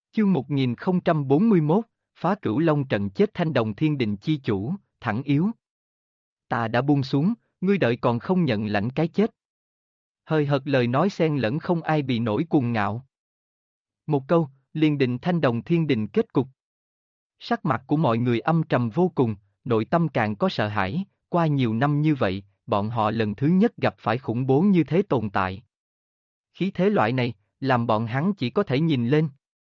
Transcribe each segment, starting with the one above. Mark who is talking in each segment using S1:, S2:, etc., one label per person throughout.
S1: Chương 1041, phá Cửu Long trận chết Thanh Đồng Thiên Đình chi chủ, thẳng yếu. Ta đã buông xuống, ngươi đợi còn không nhận lãnh cái chết. Hời hợt lời nói xen lẫn không ai bị nổi cuồng ngạo. Một câu, liền định Thanh Đồng Thiên Đình kết cục. Sắc mặt của mọi người âm trầm vô cùng, nội tâm càng có sợ hãi, qua nhiều năm như vậy, bọn họ lần thứ nhất gặp phải khủng bố như thế tồn tại. Khí thế loại này, làm bọn hắn chỉ có thể nhìn lên.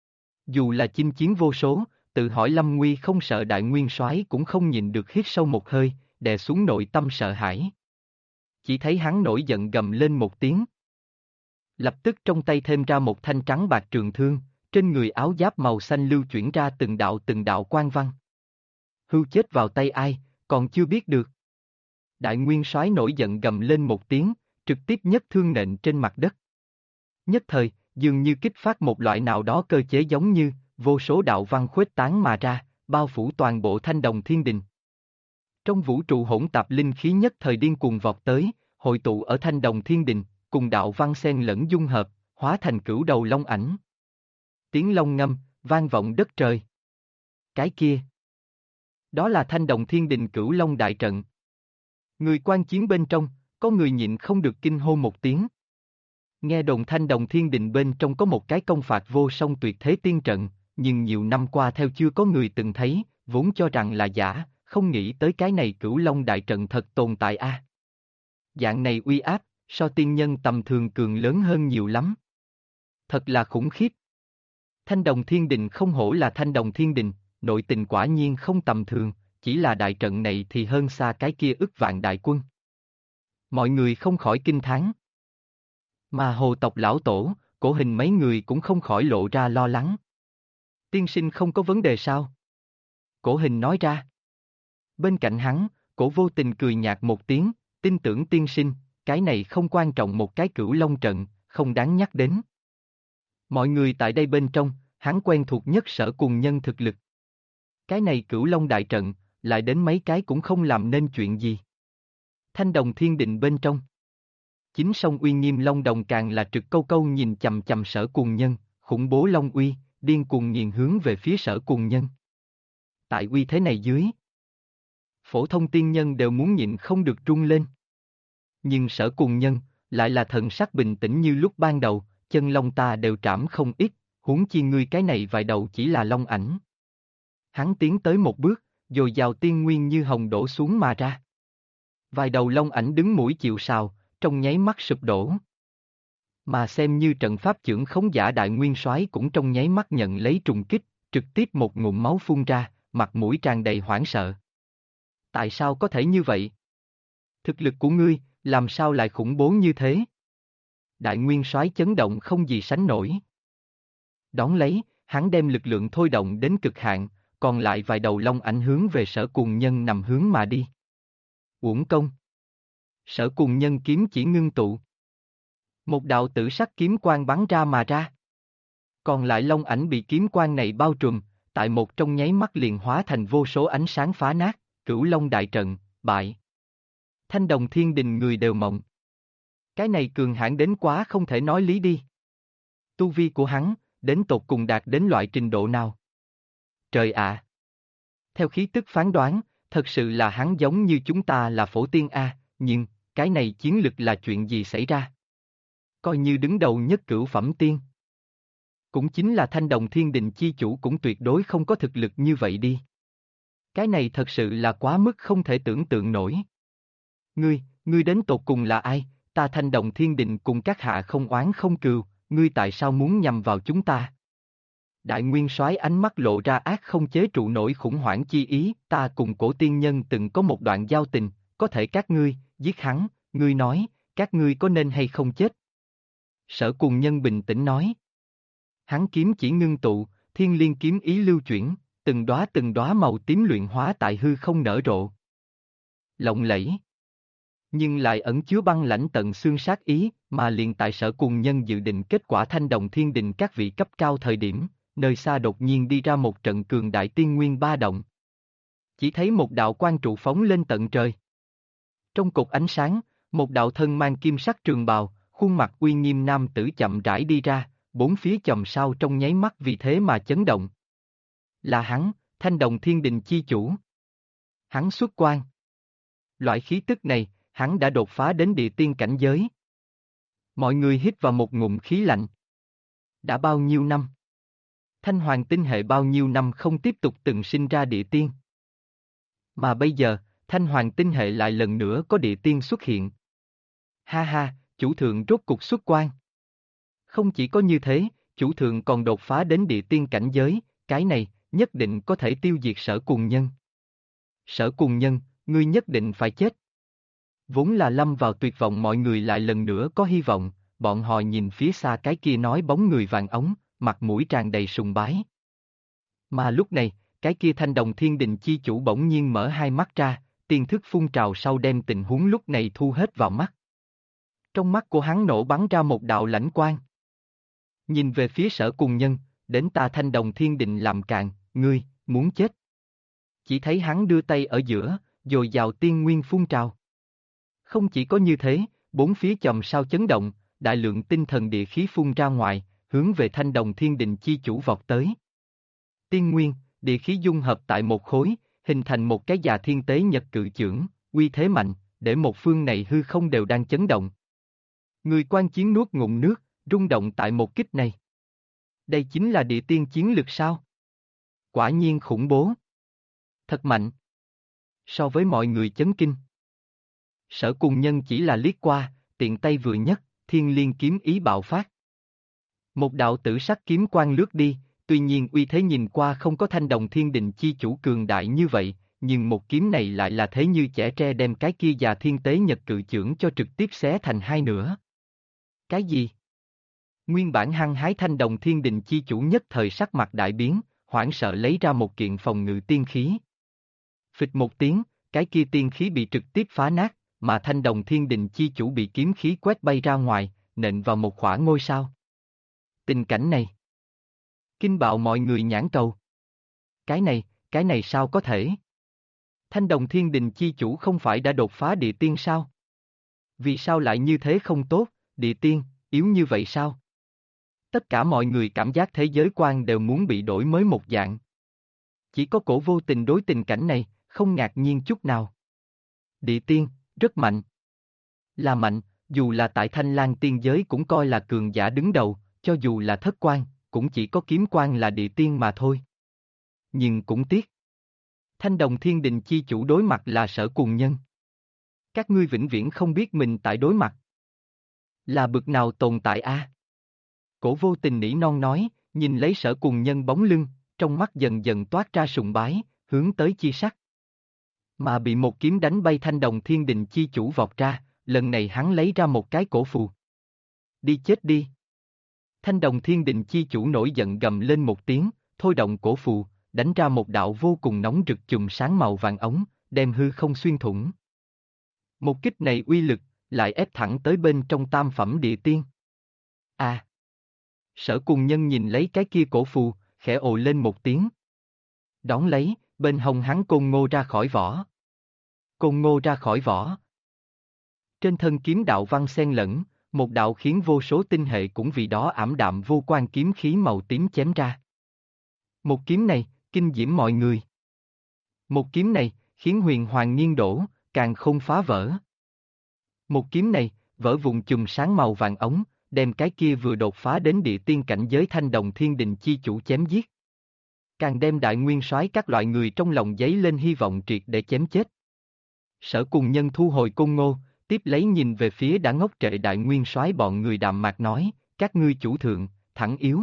S1: Dù là chinh chiến vô số, tự hỏi Lâm Nguy không sợ đại nguyên soái cũng không nhìn được hít sâu một hơi, đè xuống nội tâm sợ hãi. Chỉ thấy hắn nổi giận gầm lên một tiếng. Lập tức trong tay thêm ra một thanh trắng bạc trường thương, trên người áo giáp màu xanh lưu chuyển ra từng đạo quang văn. Hưu chết vào tay ai, còn chưa biết được. Đại nguyên soái nổi giận gầm lên một tiếng, trực tiếp nhất thương nện trên mặt đất. Nhất thời, dường như kích phát một loại nào đó cơ chế giống như, vô số đạo văn khuếch tán mà ra, bao phủ toàn bộ Thanh Đồng Thiên Đình. Trong vũ trụ hỗn tạp linh khí nhất thời điên cuồng vọt tới, hội tụ ở Thanh Đồng Thiên Đình, cùng đạo văn xen lẫn dung hợp, hóa thành cửu đầu long ảnh. Tiếng long ngâm, vang vọng đất trời. Cái kia, đó là Thanh Đồng Thiên Đình Cửu Long đại trận. Người quan chiến bên trong, có người nhịn không được kinh hô một tiếng. Nghe đồn Thanh Đồng Thiên Đình bên trong có một cái công phạt vô song tuyệt thế tiên trận, nhưng nhiều năm qua theo chưa có người từng thấy, vốn cho rằng là giả, không nghĩ tới cái này Cửu Long đại trận thật tồn tại a. Dạng này uy áp, so tiên nhân tầm thường cường lớn hơn nhiều lắm. Thật là khủng khiếp. Thanh Đồng Thiên Đình không hổ là Thanh Đồng Thiên Đình, nội tình quả nhiên không tầm thường, chỉ là đại trận này thì hơn xa cái kia ức vạn đại quân. Mọi người không khỏi kinh thán. Mà Hồ tộc lão tổ, Cổ Hình mấy người cũng không khỏi lộ ra lo lắng. Tiên sinh không có vấn đề sao? Cổ Hình nói ra. Bên cạnh hắn, Cổ Vô Tình cười nhạt một tiếng, tin tưởng tiên sinh, cái này không quan trọng một cái Cửu Long trận, không đáng nhắc đến. Mọi người tại đây bên trong, hắn quen thuộc nhất Sở Cùng Nhân thực lực. Cái này Cửu Long đại trận, lại đến mấy cái cũng không làm nên chuyện gì. Thanh Đồng Thiên Định bên trong. Chính song uy nghiêm Long Đồng càng là trực câu câu nhìn chằm chằm Sở Cùng Nhân, khủng bố Long uy, điên cuồng nghiền hướng về phía Sở Cùng Nhân. Tại uy thế này dưới, phổ thông tiên nhân đều muốn nhịn không được run lên. Nhưng Sở Cùng Nhân, lại là thần sắc bình tĩnh như lúc ban đầu, chân long ta đều trảm không ít, huống chi ngươi cái này vài đầu chỉ là long ảnh. Hắn tiến tới một bước, dồi dào tiên nguyên như hồng đổ xuống mà ra. Vài đầu long ảnh đứng mũi chịu sào, trong nháy mắt sụp đổ. Mà xem như trận pháp chưởng khống giả đại nguyên soái cũng trong nháy mắt nhận lấy trùng kích, trực tiếp một ngụm máu phun ra, mặt mũi tràn đầy hoảng sợ. Tại sao có thể như vậy? Thực lực của ngươi, làm sao lại khủng bố như thế? Đại nguyên soái chấn động không gì sánh nổi. Đón lấy, hắn đem lực lượng thôi động đến cực hạn, còn lại vài đầu long ảnh hướng về Sở Cùng Nhân nằm hướng mà đi. Uổng công. Sở Cùng Nhân kiếm chỉ ngưng tụ. Một đạo tử sắc kiếm quang bắn ra mà ra. Còn lại long ảnh bị kiếm quang này bao trùm, tại một trong nháy mắt liền hóa thành vô số ánh sáng phá nát, Cửu Long đại trận, bại. Thanh Đồng Thiên Đình người đều mộng. Cái này cường hãn đến quá không thể nói lý đi. Tu vi của hắn, đến tột cùng đạt đến loại trình độ nào? Trời ạ! Theo khí tức phán đoán, thật sự là hắn giống như chúng ta là phổ tiên A, nhưng, cái này chiến lực là chuyện gì xảy ra? Coi như đứng đầu nhất cửu phẩm tiên. Cũng chính là Thanh Đồng Thiên Đình chi chủ cũng tuyệt đối không có thực lực như vậy đi. Cái này thật sự là quá mức không thể tưởng tượng nổi. Ngươi đến tột cùng là ai? Ta Thanh Đồng Thiên Đình cùng các hạ không oán không cừu, ngươi tại sao muốn nhằm vào chúng ta? Đại nguyên soái ánh mắt lộ ra ác không chế trụ nổi khủng hoảng chi ý, ta cùng Cổ tiên nhân từng có một đoạn giao tình, có thể các ngươi, giết hắn, ngươi nói, các ngươi có nên hay không chết? Sở Cùng Nhân bình tĩnh nói. Hắn kiếm chỉ ngưng tụ, thiên liên kiếm ý lưu chuyển, từng đóa màu tím luyện hóa tại hư không nở rộ. Lộng lẫy. Nhưng lại ẩn chứa băng lãnh tận xương sát ý, mà liền tại Sở Cùng Nhân dự định kết quả Thanh Đồng Thiên Đình các vị cấp cao thời điểm, nơi xa đột nhiên đi ra một trận cường đại tiên nguyên ba động. Chỉ thấy một đạo quang trụ phóng lên tận trời. Trong cột ánh sáng, một đạo thân mang kim sắc trường bào, khuôn mặt uy nghiêm nam tử chậm rãi đi ra, bốn phía chòm sao trong nháy mắt vì thế mà chấn động. Là hắn, Thanh Đồng Thiên Đình chi chủ. Hắn xuất quan. Loại khí tức này, hắn đã đột phá đến địa tiên cảnh giới. Mọi người hít vào một ngụm khí lạnh. Đã bao nhiêu năm? Thanh Hoàng tinh hệ bao nhiêu năm không tiếp tục từng sinh ra địa tiên. Mà bây giờ, Thanh Hoàng tinh hệ lại lần nữa có địa tiên xuất hiện. Ha ha, chủ thượng rốt cục xuất quan. Không chỉ có như thế, chủ thượng còn đột phá đến địa tiên cảnh giới, cái này, nhất định có thể tiêu diệt Sở Cùng Nhân. Sở Cùng Nhân, ngươi nhất định phải chết. Vốn là lâm vào tuyệt vọng mọi người lại lần nữa có hy vọng, bọn họ nhìn phía xa cái kia nói bóng người vàng ống, mặt mũi tràn đầy sùng bái. Mà lúc này, cái kia Thanh Đồng Thiên Đình chi chủ bỗng nhiên mở hai mắt ra, tiên thức phun trào sau đem tình huống lúc này thu hết vào mắt. Trong mắt của hắn nổ bắn ra một đạo lãnh quang. Nhìn về phía Sở Cùng Nhân, đến ta Thanh Đồng Thiên Đình làm càn, ngươi, muốn chết. Chỉ thấy hắn đưa tay ở giữa, dồi dào tiên nguyên phun trào. Không chỉ có như thế, bốn phía chòm sao chấn động, đại lượng tinh thần địa khí phun ra ngoài, hướng về Thanh Đồng Thiên Đình chi chủ vọt tới. Tiên nguyên, địa khí dung hợp tại một khối, hình thành một cái già thiên tế nhật cự chưởng, uy thế mạnh, để một phương này hư không đều đang chấn động. Người quan chiến nuốt ngụm nước, rung động tại một kích này. Đây chính là địa tiên chiến lực sao? Quả nhiên khủng bố. Thật mạnh. So với mọi người chấn kinh. Sở Cùng Nhân chỉ là liếc qua, tiện tay vừa nhấc, thiên liên kiếm ý bạo phát. Một đạo tử sắc kiếm quang lướt đi, tuy nhiên uy thế nhìn qua không có Thanh Đồng Thiên Đình chi chủ cường đại như vậy, nhưng một kiếm này lại là thế như chẻ tre đem cái kia già thiên tế nhật cự chưởng cho trực tiếp xé thành hai nửa. Cái gì? Nguyên bản hăng hái Thanh Đồng Thiên Đình chi chủ nhất thời sắc mặt đại biến, hoảng sợ lấy ra một kiện phòng ngự tiên khí. Phịch một tiếng, cái kia tiên khí bị trực tiếp phá nát, mà Thanh Đồng Thiên Đình chi chủ bị kiếm khí quét bay ra ngoài, nện vào một khỏa ngôi sao. Tình cảnh này kinh bạo mọi người nhãn cầu. Cái này sao có thể? Thanh Đồng Thiên Đình chi chủ không phải đã đột phá địa tiên sao? Vì sao lại như thế không tốt, địa tiên, yếu như vậy sao? Tất cả mọi người cảm giác thế giới quan đều muốn bị đổi mới một dạng. Chỉ có Cổ Vô Tình đối tình cảnh này, không ngạc nhiên chút nào. Địa tiên, rất mạnh. Là mạnh, dù là tại Thanh Lang tiên giới cũng coi là cường giả đứng đầu, cho dù là thất quan, cũng chỉ có kiếm quan là địa tiên mà thôi. Nhưng cũng tiếc. Thanh Đồng Thiên Đình chi chủ đối mặt là Sở Cùng Nhân. Các ngươi vĩnh viễn không biết mình tại đối mặt. Là bực nào tồn tại a? Cổ Vô Tình nỉ non nói, nhìn lấy Sở Cùng Nhân bóng lưng, trong mắt dần dần toát ra sùng bái, hướng tới chi sắc. Mà bị một kiếm đánh bay Thanh Đồng Thiên Đình chi chủ vọt ra, lần này hắn lấy ra một cái cổ phù. Đi chết đi. Thanh Đồng Thiên Đình chi chủ nổi giận gầm lên một tiếng, thôi động cổ phù, đánh ra một đạo vô cùng nóng rực chùm sáng màu vàng ống, đem hư không xuyên thủng. Một kích này uy lực, lại ép thẳng tới bên trong tam phẩm địa tiên. À! Sở Cùng Nhân nhìn lấy cái kia cổ phù, khẽ ồ lên một tiếng. Đón lấy, bên hông hắn côn ngô ra khỏi vỏ. Côn ngô ra khỏi vỏ. Trên thân kiếm đạo văn xen lẫn, một đạo khiến vô số tinh hệ cũng vì đó ảm đạm vô quan kiếm khí màu tím chém ra. Một kiếm này, kinh diễm mọi người. Một kiếm này, khiến huyền hoàng nghiêng đổ, càng không phá vỡ. Một kiếm này, vỡ vụn chùm sáng màu vàng ống, đem cái kia vừa đột phá đến địa tiên cảnh giới Thanh Đồng Thiên Đình chi chủ chém giết. Càng đem đại nguyên soái các loại người trong lòng dấy lên hy vọng triệt để chém chết. Sở Cùng Nhân thu hồi côn ngô, tiếp lấy nhìn về phía đã ngốc trệ đại nguyên soái bọn người đạm mạc nói, các ngươi chủ thượng, thẳng yếu.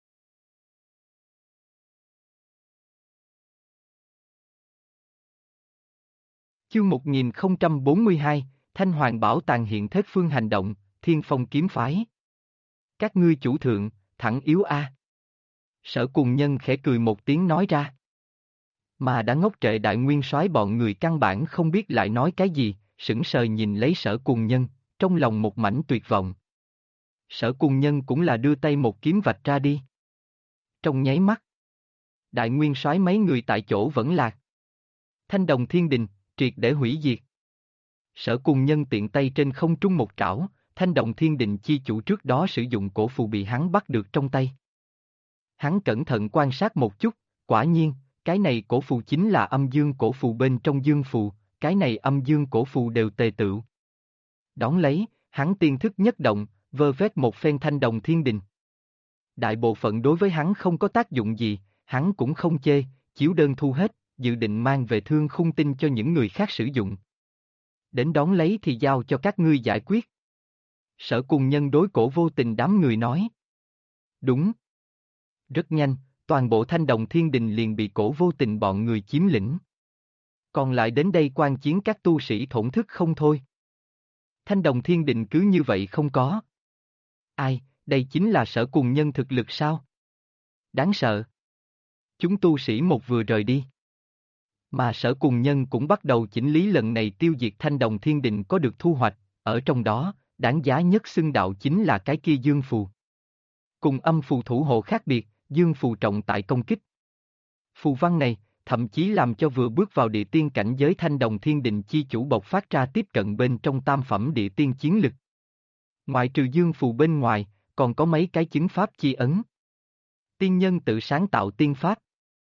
S1: Chương 1042, Thanh Hoàng Bảo Tàng hiện thết phương hành động, Thiên Phong kiếm phái. Các ngươi chủ thượng, thẳng yếu a. Sở Cùng Nhân khẽ cười một tiếng nói ra. Mà đã ngốc trệ đại nguyên soái bọn người căn bản không biết lại nói cái gì, sững sờ nhìn lấy Sở Cùng Nhân, trong lòng một mảnh tuyệt vọng. Sở Cùng Nhân cũng là đưa tay một kiếm vạch ra đi. Trong nháy mắt, đại nguyên soái mấy người tại chỗ vẫn lạc. Thanh Đồng Thiên Đình, triệt để hủy diệt. Sở Cùng Nhân tiện tay trên không trung một trảo, Thanh Đồng Thiên Định chi chủ trước đó sử dụng cổ phù bị hắn bắt được trong tay. Hắn cẩn thận quan sát một chút, quả nhiên, cái này cổ phù chính là âm dương cổ phù bên trong dương phù, cái này âm dương cổ phù đều tề tựu. Đón lấy, hắn tiên thức nhất động, vơ vét một phen Thanh Đồng Thiên Đình. Đại bộ phận đối với hắn không có tác dụng gì, hắn cũng không chê, chiếu đơn thu hết, dự định mang về Thương Khung Tinh cho những người khác sử dụng. Đến đón lấy thì giao cho các ngươi giải quyết. Sở Cùng Nhân đối Cổ Vô Tình đám người nói. Đúng. Rất nhanh, toàn bộ Thanh Đồng Thiên Đình liền bị Cổ Vô Tình bọn người chiếm lĩnh. Còn lại đến đây quan chiến các tu sĩ thổn thức không thôi. Thanh Đồng Thiên Đình cứ như vậy không có. Ai, đây chính là Sở Cùng Nhân thực lực sao? Đáng sợ. Chúng tu sĩ một vừa rời đi. Mà Sở Cùng Nhân cũng bắt đầu chỉnh lý lần này tiêu diệt Thanh Đồng Thiên Đình có được thu hoạch, ở trong đó, đáng giá nhất xưng đạo chính là cái kia dương phù. Cùng âm phù thủ hộ khác biệt, dương phù trọng tại công kích. Phù văn này, thậm chí làm cho vừa bước vào địa tiên cảnh giới Thanh Đồng Thiên Đình chi chủ bộc phát ra tiếp cận bên trong tam phẩm địa tiên chiến lực. Ngoại trừ dương phù bên ngoài, còn có mấy cái chứng pháp chi ấn. Tiên nhân tự sáng tạo tiên pháp.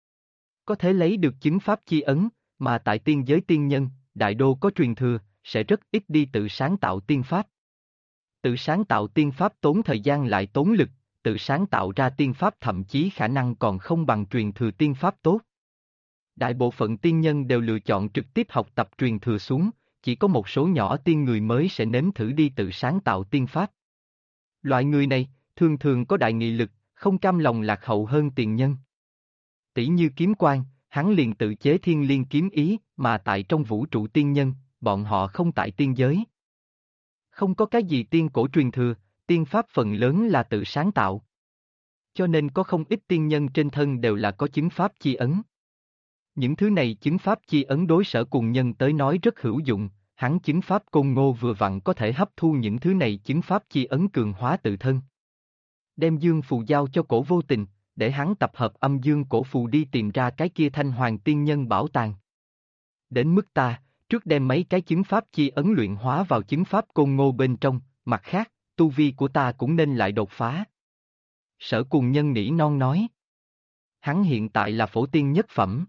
S1: Có thể lấy được chứng pháp chi ấn, mà tại tiên giới tiên nhân, đại đô có truyền thừa, sẽ rất ít đi tự sáng tạo tiên pháp. Tự sáng tạo tiên pháp tốn thời gian lại tốn lực, tự sáng tạo ra tiên pháp thậm chí khả năng còn không bằng truyền thừa tiên pháp tốt. Đại bộ phận tiên nhân đều lựa chọn trực tiếp học tập truyền thừa xuống, chỉ có một số nhỏ tiên người mới sẽ nếm thử đi tự sáng tạo tiên pháp. Loại người này, thường thường có đại nghị lực, không cam lòng lạc hậu hơn tiền nhân. Tỷ như Kiếm Quan, hắn liền tự chế thiên liên kiếm ý, mà tại trong vũ trụ tiên nhân, bọn họ không tại tiên giới. Không có cái gì tiên cổ truyền thừa, tiên pháp phần lớn là tự sáng tạo. Cho nên có không ít tiên nhân trên thân đều là có chứng pháp chi ấn. Những thứ này chứng pháp chi ấn đối Sở Cùng Nhân tới nói rất hữu dụng, hắn chứng pháp Côn Ngô vừa vặn có thể hấp thu những thứ này chứng pháp chi ấn cường hóa tự thân. Đem dương phù giao cho Cổ Vô Tình, để hắn tập hợp âm dương cổ phù đi tìm ra cái kia Thanh Hoàng tiên nhân bảo tàng. Đến mức ta, trước đem mấy cái chứng pháp chi ấn luyện hóa vào chứng pháp Côn Ngô bên trong, mặt khác, tu vi của ta cũng nên lại đột phá. Sở Cùng Nhân nỉ non nói. Hắn hiện tại là phổ tiên nhất phẩm.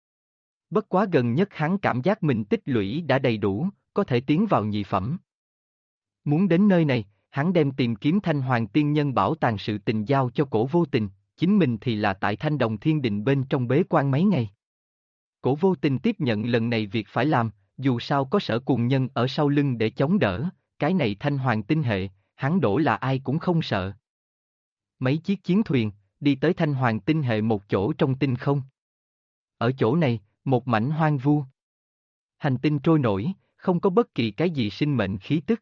S1: Bất quá gần nhất hắn cảm giác mình tích lũy đã đầy đủ, có thể tiến vào nhị phẩm. Muốn đến nơi này, hắn đem tìm kiếm Thanh Hoàng tiên nhân bảo tàng sự tình giao cho Cổ Vô Tình, chính mình thì là tại Thanh Đồng Thiên Đình bên trong bế quan mấy ngày. Cổ Vô Tình tiếp nhận lần này việc phải làm, dù sao có Sở Cùng Nhân ở sau lưng để chống đỡ, cái này Thanh Hoàng tinh hệ, hắn đổ là ai cũng không sợ. Mấy chiếc chiến thuyền, đi tới Thanh Hoàng tinh hệ một chỗ trong tinh không. Ở chỗ này, một mảnh hoang vu. Hành tinh trôi nổi, không có bất kỳ cái gì sinh mệnh khí tức.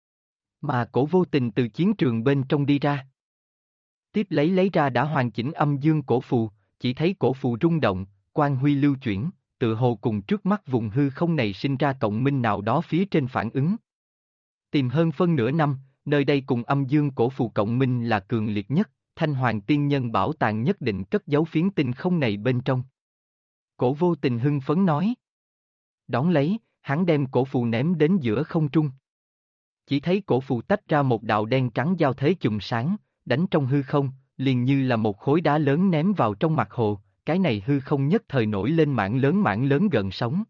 S1: Mà Cổ Vô Tình từ chiến trường bên trong đi ra. Tiếp lấy ra đã hoàn chỉnh âm dương cổ phù, chỉ thấy cổ phù rung động, quang huy lưu chuyển, tự hồ cùng trước mắt vùng hư không này sinh ra cộng minh nào đó phía trên phản ứng. Tìm hơn phân nửa năm, nơi đây cùng âm dương cổ phù cộng minh là cường liệt nhất, Thanh Hoàng tiên nhân bảo tàng nhất định cất giấu phiến tinh không này bên trong. Cổ Vô Tình hưng phấn nói. Đón lấy, hắn đem cổ phù ném đến giữa không trung. Chỉ thấy cổ phù tách ra một đạo đen trắng giao thế chùm sáng, đánh trong hư không, liền như là một khối đá lớn ném vào trong mặt hồ, cái này hư không nhất thời nổi lên mảng lớn gần sóng.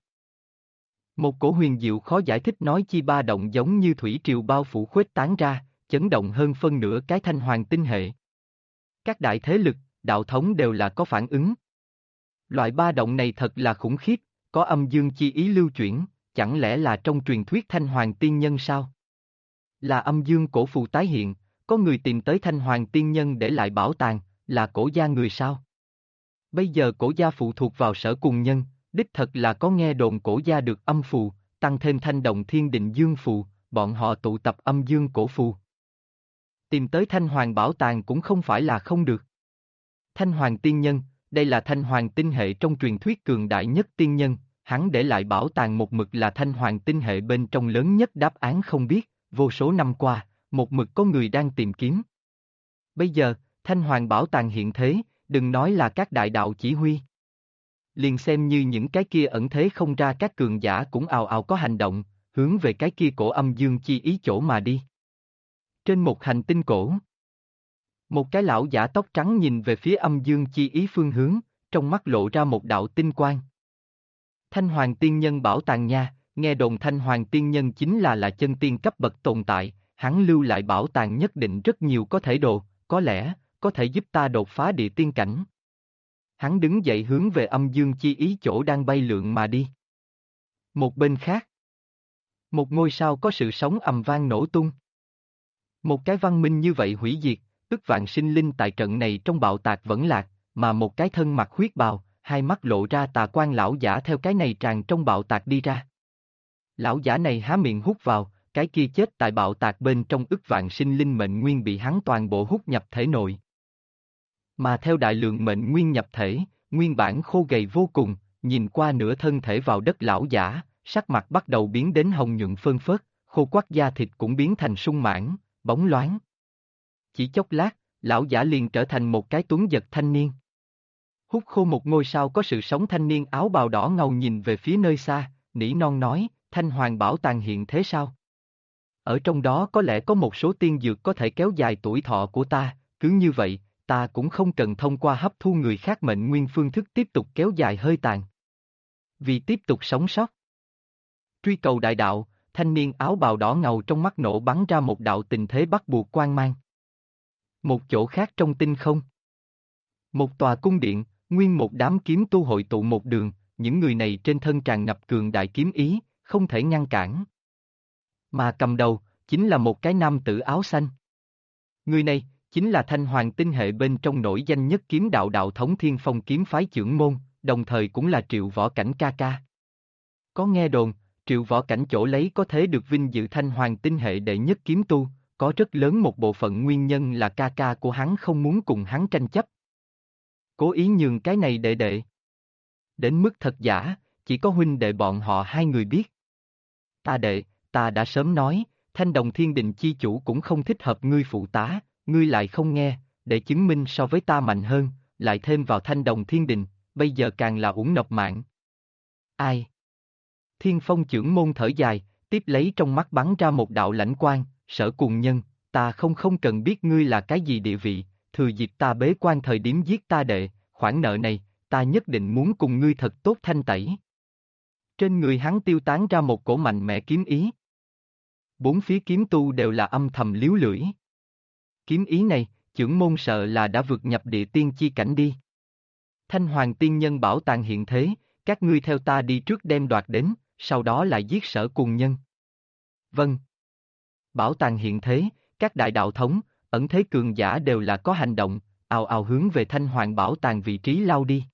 S1: Một cổ huyền diệu khó giải thích nói chi ba động giống như thủy triều bao phủ khuếch tán ra, chấn động hơn phân nửa cái Thanh Hoàng tinh hệ. Các đại thế lực, đạo thống đều là có phản ứng. Loại ba động này thật là khủng khiếp, có âm dương chi ý lưu chuyển, chẳng lẽ là trong truyền thuyết Thanh Hoàng tiên nhân sao? Là âm dương cổ phù tái hiện, có người tìm tới Thanh Hoàng tiên nhân để lại bảo tàng, là Cổ gia người sao? Bây giờ Cổ gia phụ thuộc vào Sở Cùng Nhân, đích thật là có nghe đồn Cổ gia được âm phù, tăng thêm Thanh Đồng Thiên Định dương phù, bọn họ tụ tập âm dương cổ phù. Tìm tới Thanh Hoàng bảo tàng cũng không phải là không được. Thanh Hoàng tiên nhân, đây là Thanh Hoàng tinh hệ trong truyền thuyết cường đại nhất tiên nhân, hắn để lại bảo tàng một mực là Thanh Hoàng tinh hệ bên trong lớn nhất đáp án không biết, vô số năm qua, một mực có người đang tìm kiếm. Bây giờ, Thanh Hoàng bảo tàng hiện thế, đừng nói là các đại đạo chỉ huy. Liền xem như những cái kia ẩn thế không ra các cường giả cũng ào ào có hành động, hướng về cái kia cổ âm dương chi ý chỗ mà đi. Trên một hành tinh cổ, một cái lão giả tóc trắng nhìn về phía âm dương chi ý phương hướng, trong mắt lộ ra một đạo tinh quang. Thanh Hoàng Tiên Nhân bảo tàng nha, nghe đồn Thanh Hoàng Tiên Nhân chính là chân tiên cấp bậc tồn tại, hắn lưu lại bảo tàng nhất định rất nhiều có thể đồ, có lẽ, có thể giúp ta đột phá địa tiên cảnh. Hắn đứng dậy hướng về âm dương chi ý chỗ đang bay lượn mà đi. Một bên khác, một ngôi sao có sự sống ầm vang nổ tung. Một cái văn minh như vậy hủy diệt, ức vạn sinh linh tại trận này trong bạo tạc vẫn lạc, mà một cái thân mặc huyết bào, hai mắt lộ ra tà quan lão giả theo cái này tràn trong bạo tạc đi ra. Lão giả này há miệng hút vào, cái kia chết tại bạo tạc bên trong ức vạn sinh linh mệnh nguyên bị hắn toàn bộ hút nhập thể nội. Mà theo đại lượng mệnh nguyên nhập thể, nguyên bản khô gầy vô cùng, nhìn qua nửa thân thể vào đất lão giả, sắc mặt bắt đầu biến đến hồng nhuận phơn phớt, khô quắt da thịt cũng biến thành sung mãn, bóng loáng. Chỉ chốc lát, lão giả liền trở thành một cái tuấn giật thanh niên. Hút khô một ngôi sao có sự sống thanh niên áo bào đỏ ngầu nhìn về phía nơi xa, nỉ non nói, Thanh Hoàng bảo tàng hiện thế sao? Ở trong đó có lẽ có một số tiên dược có thể kéo dài tuổi thọ của ta, cứ như vậy, ta cũng không cần thông qua hấp thu người khác mệnh nguyên phương thức tiếp tục kéo dài hơi tàn. Vì tiếp tục sống sót. Truy cầu đại đạo, thanh niên áo bào đỏ ngầu trong mắt nổ bắn ra một đạo tình thế bắt buộc quang mang. Một chỗ khác trong tinh không. Một tòa cung điện, nguyên một đám kiếm tu hội tụ một đường, những người này trên thân tràn ngập cường đại kiếm ý, không thể ngăn cản. Mà cầm đầu, chính là một cái nam tử áo xanh. Người này, chính là Thanh Hoàng tinh hệ bên trong nổi danh nhất kiếm đạo đạo thống Thiên Phong kiếm phái trưởng môn, đồng thời cũng là Triệu Võ Cảnh ca ca. Có nghe đồn, Triệu Võ Cảnh chỗ lấy có thế được vinh dự Thanh Hoàng tinh hệ đệ nhất kiếm tu, có rất lớn một bộ phận nguyên nhân là ca ca của hắn không muốn cùng hắn tranh chấp. Cố ý nhường cái này đệ đệ. Đến mức thật giả, chỉ có huynh đệ bọn họ hai người biết. Ta đệ, ta đã sớm nói, Thanh Đồng Thiên Đình chi chủ cũng không thích hợp ngươi phụ tá, ngươi lại không nghe, để chứng minh so với ta mạnh hơn, lại thêm vào Thanh Đồng Thiên Đình, bây giờ càng là uổng nộp mạng. Ai? Thiên Phong trưởng môn thở dài, tiếp lấy trong mắt bắn ra một đạo lãnh quang, Sở Cùng Nhân, ta không cần biết ngươi là cái gì địa vị, thừa dịp ta bế quan thời điểm giết ta đệ, khoản nợ này, ta nhất định muốn cùng ngươi thật tốt thanh tẩy. Trên người hắn tiêu tán ra một cổ mạnh mẽ kiếm ý. Bốn phía kiếm tu đều là âm thầm líu lưỡi. Kiếm ý này, trưởng môn sợ là đã vượt nhập địa tiên chi cảnh đi. Thanh Hoàng tiên nhân bảo tàng hiện thế, các ngươi theo ta đi trước đem đoạt đến, sau đó lại giết Sở Cùng Nhân. Vâng. Bảo tàng hiện thế, các đại đạo thống, ẩn thế cường giả đều là có hành động, ào ào hướng về Thanh Hoàng bảo tàng vị trí lao đi.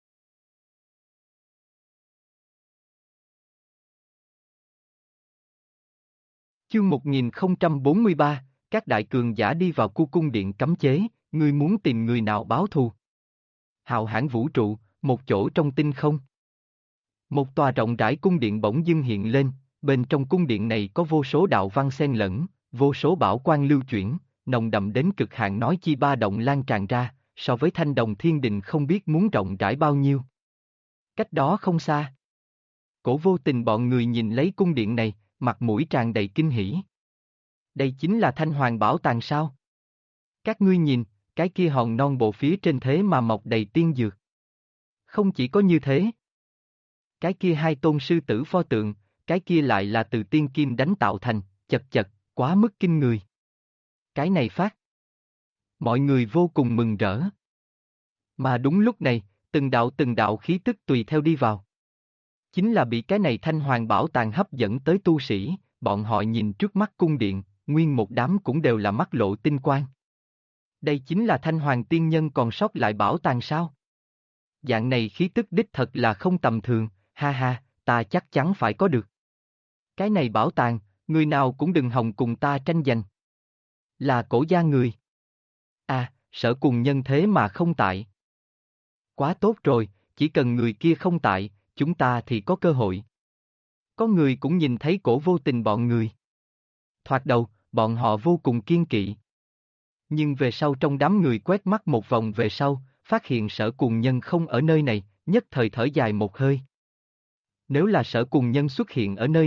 S1: Chương 1043, các đại cường giả đi vào cu cung điện cấm chế, ngươi muốn tìm người nào báo thù? Hào hãn vũ trụ, một chỗ trong tinh không. Một tòa rộng rãi cung điện bỗng dưng hiện lên, bên trong cung điện này có vô số đạo văn xen lẫn, vô số bảo quang lưu chuyển, nồng đậm đến cực hạn nói chi ba động lan tràn ra, so với Thanh Đồng Thiên Đình không biết muốn rộng rãi bao nhiêu. Cách đó không xa. Cổ Vô Tình bọn người nhìn lấy cung điện này, mặt mũi tràn đầy kinh hỉ. Đây chính là Thanh Hoàng bảo tàng sao? Các ngươi nhìn, cái kia hòn non bộ phía trên thế mà mọc đầy tiên dược. Không chỉ có như thế. Cái kia hai tôn sư tử pho tượng, cái kia lại là từ tiên kim đánh tạo thành, chật chật, quá mức kinh người. Cái này phát. Mọi người vô cùng mừng rỡ. Mà đúng lúc này, từng đạo khí tức tùy theo đi vào. Chính là bị cái này Thanh Hoàng bảo tàng hấp dẫn tới tu sĩ, bọn họ nhìn trước mắt cung điện, nguyên một đám cũng đều là mắt lộ tinh quang. Đây chính là Thanh Hoàng tiên nhân còn sót lại bảo tàng sao? Dạng này khí tức đích thật là không tầm thường, ha ha, ta chắc chắn phải có được. Cái này bảo tàng, người nào cũng đừng hòng cùng ta tranh giành. Là cổ gia người. À, Sở Cùng Nhân thế mà không tại. Quá tốt rồi, chỉ cần người kia không tại, chúng ta thì có cơ hội. Có người cũng nhìn thấy Cổ Vô Tình bọn người. Thoạt đầu, bọn họ vô cùng kiên kỵ. Nhưng về sau trong đám người quét mắt một vòng về sau, phát hiện Sở Cùng Nhân không ở nơi này, nhất thời thở dài một hơi. Nếu là Sở Cùng Nhân xuất hiện ở nơi này,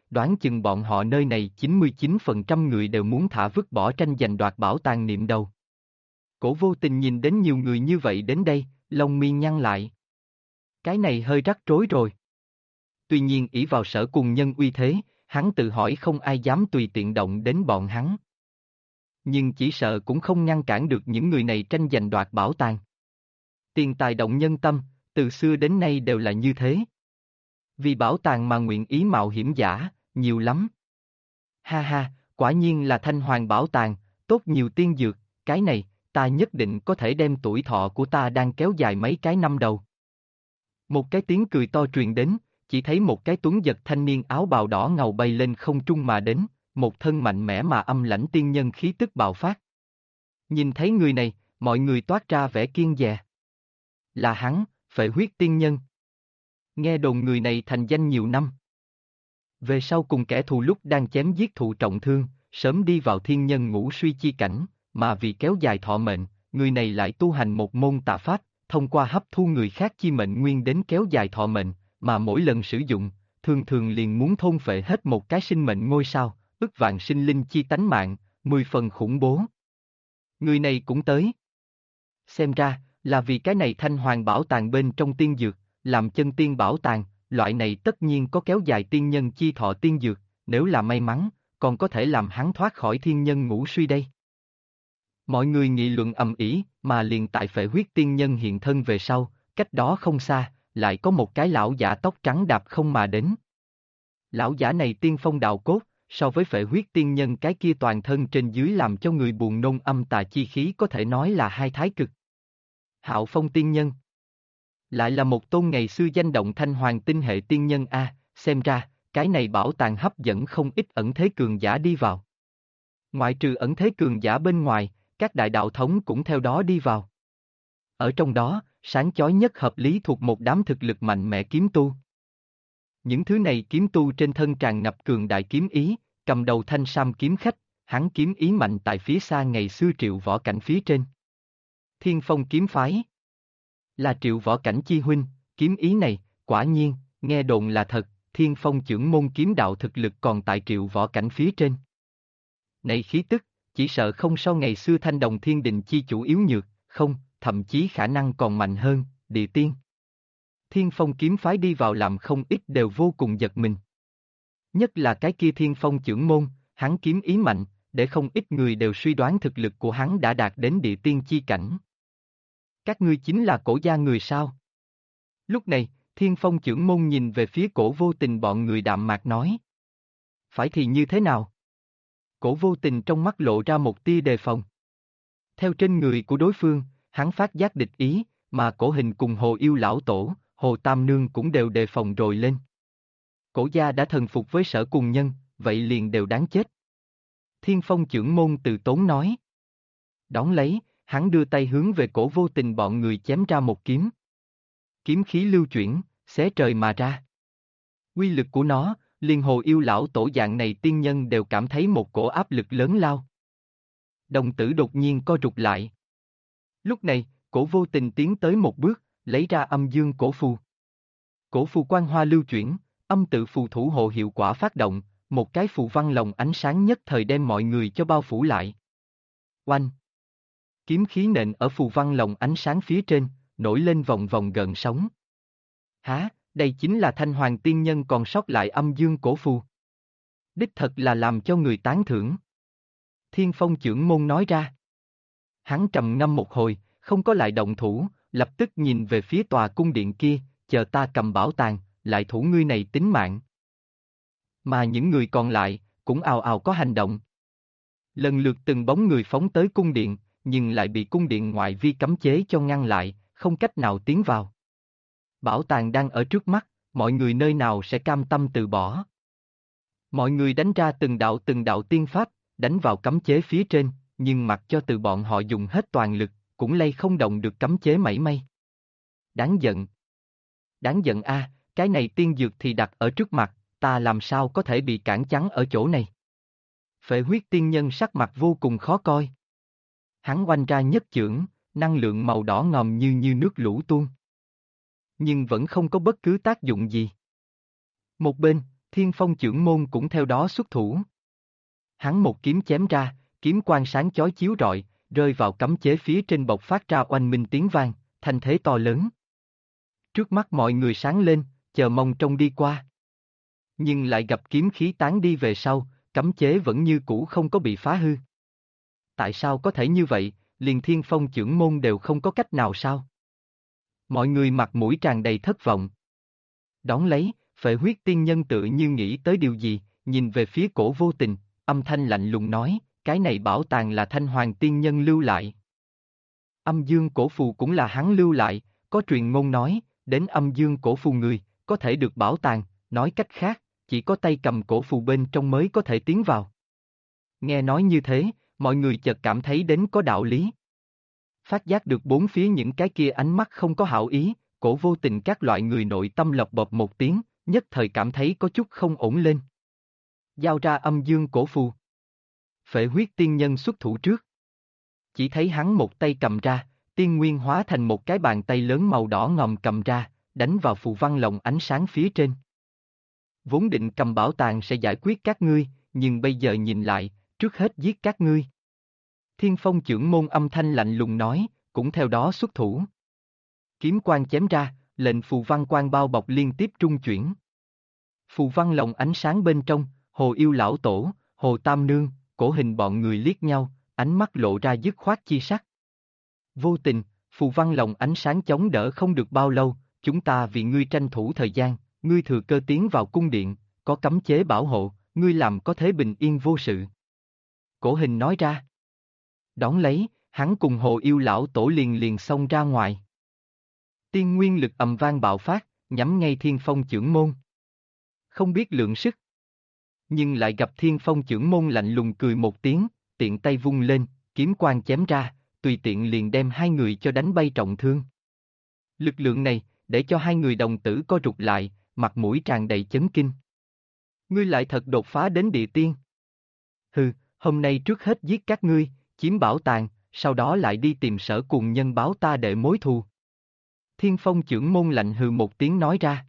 S1: đoán chừng bọn họ nơi này 99% người đều muốn thả vứt bỏ tranh giành đoạt bảo tàng niệm đầu. Cổ Vô Tình nhìn đến nhiều người như vậy đến đây, lông mi nhăn lại. Cái này hơi rắc rối rồi. Tuy nhiên ỷ vào Sở Cùng Nhân uy thế, hắn tự hỏi không ai dám tùy tiện động đến bọn hắn. Nhưng chỉ sợ cũng không ngăn cản được những người này tranh giành đoạt bảo tàng. Tiền tài động nhân tâm, từ xưa đến nay đều là như thế. Vì bảo tàng mà nguyện ý mạo hiểm giả, nhiều lắm. Ha ha, quả nhiên là Thanh Hoàng bảo tàng, tốt nhiều tiên dược, cái này, ta nhất định có thể đem tuổi thọ của ta đang kéo dài mấy cái năm đầu. Một cái tiếng cười to truyền đến, chỉ thấy một cái tuấn giật thanh niên áo bào đỏ ngầu bay lên không trung mà đến, một thân mạnh mẽ mà âm lãnh tiên nhân khí tức bạo phát. Nhìn thấy người này, mọi người toát ra vẻ kiêng dè. Là hắn, Phệ Huyết Tiên Nhân. Nghe đồn người này thành danh nhiều năm. Về sau cùng kẻ thù lúc đang chém giết thụ trọng thương, sớm đi vào thiên nhân ngũ suy chi cảnh, mà vì kéo dài thọ mệnh, người này lại tu hành một môn tà pháp, thông qua hấp thu người khác chi mệnh nguyên đến kéo dài thọ mệnh, mà mỗi lần sử dụng, thường thường liền muốn thôn phệ hết một cái sinh mệnh ngôi sao, ức vạn sinh linh chi tánh mạng, 10 phần khủng bố. Người này cũng tới. Xem ra, là vì cái này Thanh Hoàng bảo tàng bên trong tiên dược, làm chân tiên bảo tàng, loại này tất nhiên có kéo dài tiên nhân chi thọ tiên dược, nếu là may mắn, còn có thể làm hắn thoát khỏi thiên nhân ngũ suy đây. Mọi người nghị luận ầm ĩ, mà liền tại Phệ Huyết Tiên Nhân hiện thân về sau, cách đó không xa, lại có một cái lão giả tóc trắng đạp không mà đến. Lão giả này tiên phong đạo cốt, so với Phệ Huyết Tiên Nhân cái kia toàn thân trên dưới làm cho người buồn nôn âm tà chi khí có thể nói là hai thái cực. Hạo Phong Tiên Nhân. Lại là một tôn ngày xưa danh động Thanh Hoàng tinh hệ tiên nhân a, xem ra, cái này bảo tàng hấp dẫn không ít ẩn thế cường giả đi vào. Ngoại trừ ẩn thế cường giả bên ngoài, các đại đạo thống cũng theo đó đi vào. Ở trong đó, sáng chói nhất hợp lý thuộc một đám thực lực mạnh mẽ kiếm tu. Những thứ này kiếm tu trên thân tràn ngập cường đại kiếm ý, cầm đầu thanh sam kiếm khách, hắn kiếm ý mạnh tại phía xa ngày xưa Triệu Võ Cảnh phía trên. Thiên Phong kiếm phái. Là Triệu Võ Cảnh chi huynh, kiếm ý này, quả nhiên, nghe đồn là thật, Thiên Phong chưởng môn kiếm đạo thực lực còn tại Triệu Võ Cảnh phía trên. Này khí tức, chỉ sợ không so ngày xưa Thanh Đồng Thiên Đình chi chủ yếu nhược, không, thậm chí khả năng còn mạnh hơn, Địa Tiên. Thiên Phong kiếm phái đi vào làm không ít đều vô cùng giật mình. Nhất là cái kia Thiên Phong chưởng môn, hắn kiếm ý mạnh, để không ít người đều suy đoán thực lực của hắn đã đạt đến Địa Tiên chi cảnh. Các ngươi chính là Cổ gia người sao? Lúc này, Thiên Phong chưởng môn nhìn về phía Cổ Vô Tình bọn người đạm mạc nói. Phải thì như thế nào? Cổ Vô Tình trong mắt lộ ra một tia đề phòng. Theo trên người của đối phương, hắn phát giác địch ý, mà Cổ Hình cùng Hồ Yêu Lão Tổ, Hồ Tam Nương cũng đều đề phòng rồi lên. Cổ gia đã thần phục với Sở Cùng Nhân, vậy liền đều đáng chết. Thiên Phong chưởng môn từ tốn nói. Đón lấy, hắn đưa tay hướng về Cổ Vô Tình bọn người chém ra một kiếm. Kiếm khí lưu chuyển, xé trời mà ra. Quy lực của nó, liền Hồ Yêu Lão Tổ dạng này tiên nhân đều cảm thấy một cổ áp lực lớn lao. Đồng tử đột nhiên co rụt lại. Lúc này, Cổ Vô Tình tiến tới một bước, lấy ra âm dương cổ phù. Cổ phù quang hoa lưu chuyển, âm tự phù thủ hộ hiệu quả phát động, một cái phù văn lồng ánh sáng nhất thời đem mọi người cho bao phủ lại. Oanh! Kiếm khí nện ở phù văn lồng ánh sáng phía trên, nổi lên vòng vòng gợn sóng. Hả, đây chính là Thanh Hoàng tiên nhân còn sót lại âm dương cổ phù. Đích thật là làm cho người tán thưởng. Thiên Phong chưởng môn nói ra. Hắn trầm ngâm một hồi, không có lại động thủ, lập tức nhìn về phía tòa cung điện kia, chờ ta cầm bảo tàng, lại thủ ngươi này tính mạng. Mà những người còn lại, cũng ào ào có hành động. Lần lượt từng bóng người phóng tới cung điện, nhưng lại bị cung điện ngoại vi cấm chế cho ngăn lại, không cách nào tiến vào. Bảo tàng đang ở trước mắt, mọi người nơi nào sẽ cam tâm từ bỏ. Mọi người đánh ra từng đạo tiên pháp, đánh vào cấm chế phía trên, nhưng mặc cho từ bọn họ dùng hết toàn lực, cũng lay không động được cấm chế mảy may. Đáng giận. Đáng giận a, cái này tiên dược thì đặt ở trước mặt, ta làm sao có thể bị cản chắn ở chỗ này. Phệ Huyết Tiên Nhân sắc mặt vô cùng khó coi. Hắn oanh ra nhất chưởng, năng lượng màu đỏ ngòm như nước lũ tuôn. Nhưng vẫn không có bất cứ tác dụng gì. Một bên, Thiên Phong Chưởng Môn cũng theo đó xuất thủ. Hắn một kiếm chém ra, kiếm quang sáng chói chiếu rọi, rơi vào cấm chế phía trên bộc phát ra oanh minh tiếng vang, thanh thế to lớn. Trước mắt mọi người sáng lên, chờ mong trông đi qua. Nhưng lại gặp kiếm khí tán đi về sau, cấm chế vẫn như cũ không có bị phá hư. Tại sao có thể như vậy, liền Thiên Phong Chưởng Môn đều không có cách nào sao? Mọi người mặt mũi tràn đầy thất vọng. Đón lấy, Phệ Huyết Tiên Nhân tự như nghĩ tới điều gì, nhìn về phía Cổ Vô Tình, âm thanh lạnh lùng nói, cái này bảo tàng là Thanh Hoàng Tiên Nhân lưu lại. Âm Dương Cổ Phù cũng là hắn lưu lại, có truyền ngôn nói, đến Âm Dương Cổ Phù người, có thể được bảo tàng, nói cách khác, chỉ có tay cầm cổ phù bên trong mới có thể tiến vào. Nghe nói như thế, mọi người chợt cảm thấy đến có đạo lý. Phát giác được bốn phía những cái kia ánh mắt không có hảo ý, Cổ Vô Tình các loại người nội tâm lộc bộp một tiếng, nhất thời cảm thấy có chút không ổn lên. Giao ra Âm Dương Cổ Phù. Phệ Huyết Tiên Nhân xuất thủ trước. Chỉ thấy hắn một tay cầm ra, tiên nguyên hóa thành một cái bàn tay lớn màu đỏ ngòm cầm ra, đánh vào phù văn lồng ánh sáng phía trên. Vốn định cầm bảo tàng sẽ giải quyết các ngươi, nhưng bây giờ nhìn lại, trước hết giết các ngươi. Thiên Phong Chưởng Môn âm thanh lạnh lùng nói, cũng theo đó xuất thủ. Kiếm quang chém ra, lệnh phù văn quang bao bọc liên tiếp trung chuyển. Phù văn lồng ánh sáng bên trong, Hồ Yêu Lão Tổ, Hồ Tam Nương, Cổ Hình bọn người liếc nhau, ánh mắt lộ ra dứt khoát chi sắc. Vô Tình, phù văn lồng ánh sáng chống đỡ không được bao lâu, chúng ta vì ngươi tranh thủ thời gian, ngươi thừa cơ tiến vào cung điện, có cấm chế bảo hộ, ngươi làm có thế bình yên vô sự. Cổ Hình nói ra. Đón lấy, hắn cùng Hồ Yêu Lão Tổ liền xông ra ngoài. Tiên nguyên lực ầm vang bạo phát, nhắm ngay Thiên Phong Chưởng Môn. Không biết lượng sức. Nhưng lại gặp Thiên Phong Chưởng Môn lạnh lùng cười một tiếng, tiện tay vung lên, kiếm quang chém ra, tùy tiện liền đem hai người cho đánh bay trọng thương. Lực lượng này, để cho hai người đồng tử co rụt lại, mặt mũi tràn đầy chấn kinh. Ngươi lại thật đột phá đến địa tiên. Hừ, hôm nay trước hết giết các ngươi, chiếm bảo tàng, sau đó lại đi tìm Sở Cùng Nhân báo ta để mối thù. Thiên Phong Chưởng Môn lạnh hừ một tiếng nói ra.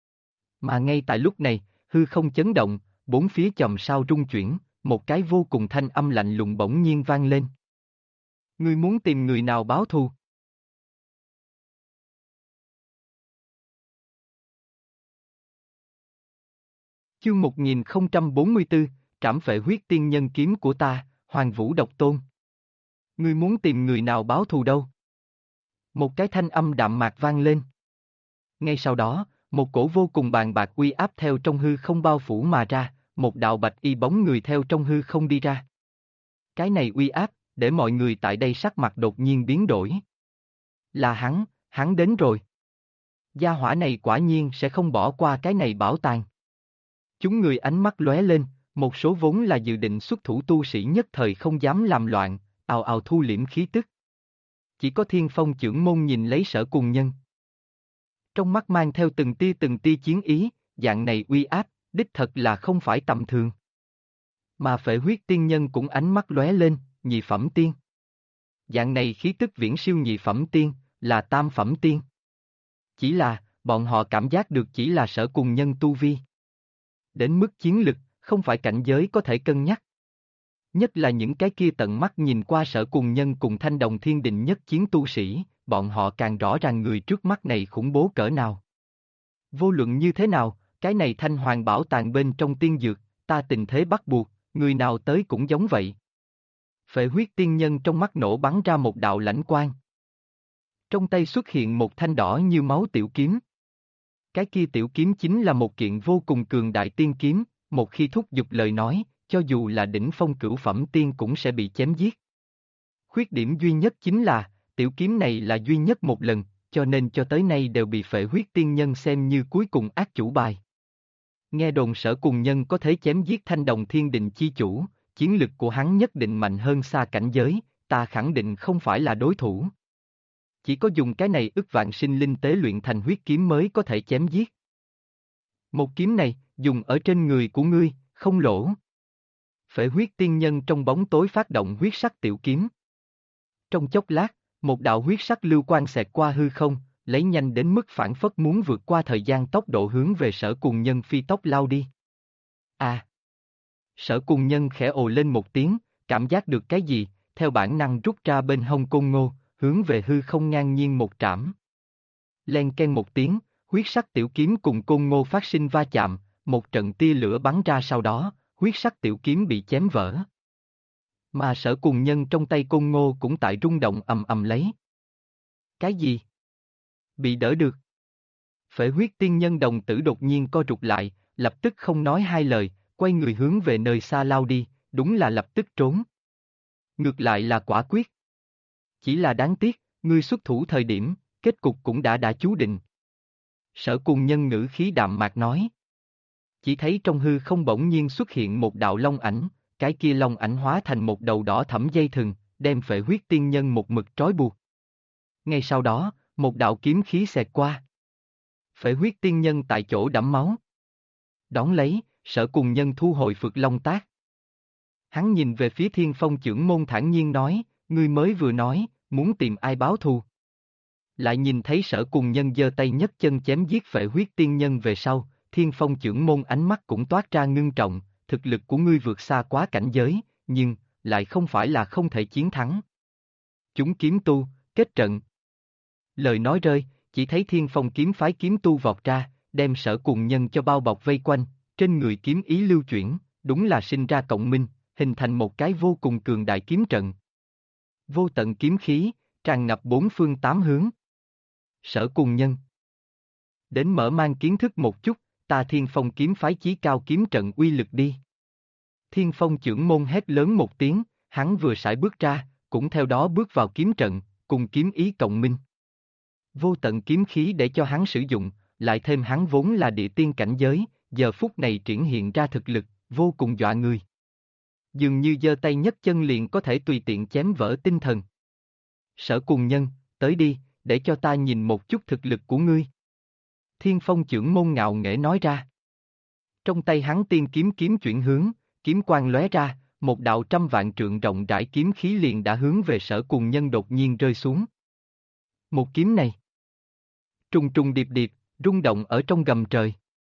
S1: Mà ngay tại lúc này, hư không chấn động, bốn phía chòm sao rung chuyển, một cái vô cùng thanh âm lạnh lùng bỗng nhiên vang lên. Ngươi muốn tìm người nào báo thù? Chương 1044, Trảm Phệ Huyết Tiên Nhân kiếm của ta, Hoàng Vũ Độc Tôn. Ngươi muốn tìm người nào báo thù đâu? Một cái thanh âm đạm mạc vang lên. Ngay sau đó, một cổ vô cùng bàn bạc uy áp theo trong hư không bao phủ mà ra, một đạo bạch y bóng người theo trong hư không đi ra. Cái này uy áp, để mọi người tại đây sắc mặt đột nhiên biến đổi. Là hắn đến rồi. Gia hỏa này quả nhiên sẽ không bỏ qua cái này bảo tàng. Chúng người ánh mắt lóe lên, một số vốn là dự định xuất thủ tu sĩ nhất thời không dám làm loạn, ào ào thu liễm khí tức. Chỉ có Thiên Phong Chưởng Môn nhìn lấy Sở Cùng Nhân. Trong mắt mang theo từng tia chiến ý, dạng này uy áp, đích thật là không phải tầm thường. Mà Phệ Huyết Tiên Nhân cũng ánh mắt lóe lên, nhị phẩm tiên. Dạng này khí tức viễn siêu nhị phẩm tiên, là tam phẩm tiên. Chỉ là, bọn họ cảm giác được chỉ là Sở Cùng Nhân tu vi. Đến mức chiến lực, không phải cảnh giới có thể cân nhắc. Nhất là những cái kia tận mắt nhìn qua Sở Cùng Nhân cùng Thanh Đồng Thiên Định nhất chiến tu sĩ, bọn họ càng rõ ràng người trước mắt này khủng bố cỡ nào. Vô luận như thế nào, cái này Thanh Hoàng bảo tàng bên trong tiên dược, ta tình thế bắt buộc, người nào tới cũng giống vậy. Phệ Huyết Tiên Nhân trong mắt nổ bắn ra một đạo lãnh quang. Trong tay xuất hiện một thanh đỏ như máu tiểu kiếm. Cái kia tiểu kiếm chính là một kiện vô cùng cường đại tiên kiếm, một khi thúc giục lời nói, cho dù là đỉnh phong cửu phẩm tiên cũng sẽ bị chém giết. Khuyết điểm duy nhất chính là, tiểu kiếm này là duy nhất một lần, cho nên cho tới nay đều bị Phệ Huyết Tiên Nhân xem như cuối cùng ác chủ bài. Nghe đồn Sở Cùng Nhân có thể chém giết Thanh Đồng Thiên Định chi chủ, chiến lực của hắn nhất định mạnh hơn xa cảnh giới, ta khẳng định không phải là đối thủ. Chỉ có dùng cái này ức vạn sinh linh tế luyện thành huyết kiếm mới có thể chém giết. Một kiếm này, dùng ở trên người của ngươi, không lỗ. Phệ Huyết Tiên Nhân trong bóng tối phát động huyết sắc tiểu kiếm. Trong chốc lát, một đạo huyết sắc lưu quang xẹt qua hư không, lấy nhanh đến mức phảng phất muốn vượt qua thời gian tốc độ hướng về Sở Cùng Nhân phi tốc lao đi. À! Sở Cùng Nhân khẽ ồ lên một tiếng, cảm giác được cái gì, theo bản năng rút ra bên hông côn ngô, hướng về hư không ngang nhiên một trảm. Len ken một tiếng, huyết sắc tiểu kiếm cùng côn ngô phát sinh va chạm, một trận tia lửa bắn ra sau đó, huyết sắc tiểu kiếm bị chém vỡ. Mà Sở Cùng Nhân trong tay côn ngô cũng tại rung động ầm ầm lấy. Cái gì? Bị đỡ được. Phệ huyết tiên nhân đồng tử đột nhiên co rụt lại, lập tức không nói hai lời, quay người hướng về nơi xa lao đi, đúng là lập tức trốn. Ngược lại là quả quyết. Chỉ là đáng tiếc, ngươi xuất thủ thời điểm, kết cục cũng đã chú định. Sở Cùng Nhân ngữ khí đạm mạc nói. Chỉ thấy trong hư không bỗng nhiên xuất hiện một đạo long ảnh, cái kia long ảnh hóa thành một đầu đỏ thẫm dây thừng, đem Phệ huyết tiên nhân một mực trói buộc. Ngay sau đó, một đạo kiếm khí xẹt qua. Phệ huyết tiên nhân tại chỗ đẫm máu. Đón lấy, Sở Cùng Nhân thu hồi Phược Long Tác. Hắn nhìn về phía Thiên Phong Chưởng Môn thản nhiên nói, ngươi mới vừa nói, muốn tìm ai báo thù. Lại nhìn thấy Sở Cùng Nhân giơ tay nhấc chân chém giết Phệ huyết tiên nhân về sau, Thiên Phong Chưởng Môn ánh mắt cũng toát ra ngưng trọng, thực lực của ngươi vượt xa quá cảnh giới, nhưng, lại không phải là không thể chiến thắng. Chúng kiếm tu, kết trận. Lời nói rơi, chỉ thấy Thiên Phong kiếm phái kiếm tu vọt ra, đem Sở Cùng Nhân cho bao bọc vây quanh, trên người kiếm ý lưu chuyển, đúng là sinh ra cộng minh, hình thành một cái vô cùng cường đại kiếm trận. Vô tận kiếm khí, tràn ngập bốn phương tám hướng. Sở Cùng Nhân. Đến mở mang kiến thức một chút, ta Thiên Phong kiếm phái chí cao kiếm trận uy lực đi. Thiên Phong Chưởng Môn hét lớn một tiếng, hắn vừa sải bước ra, cũng theo đó bước vào kiếm trận, cùng kiếm ý cộng minh. Vô tận kiếm khí để cho hắn sử dụng, lại thêm hắn vốn là địa tiên cảnh giới, giờ phút này triển hiện ra thực lực, vô cùng dọa người. Dường như giơ tay nhấc chân liền có thể tùy tiện chém vỡ tinh thần. Sở Cùng Nhân, tới đi, để cho ta nhìn một chút thực lực của ngươi. Thiên Phong Chưởng Môn ngạo nghễ nói ra. Trong tay hắn tiên kiếm kiếm chuyển hướng, kiếm quang lóe ra, một đạo trăm vạn trượng rộng rãi kiếm khí liền đã hướng về Sở Cùng Nhân đột nhiên rơi xuống. Một kiếm này, trùng trùng điệp điệp, rung động ở trong gầm trời.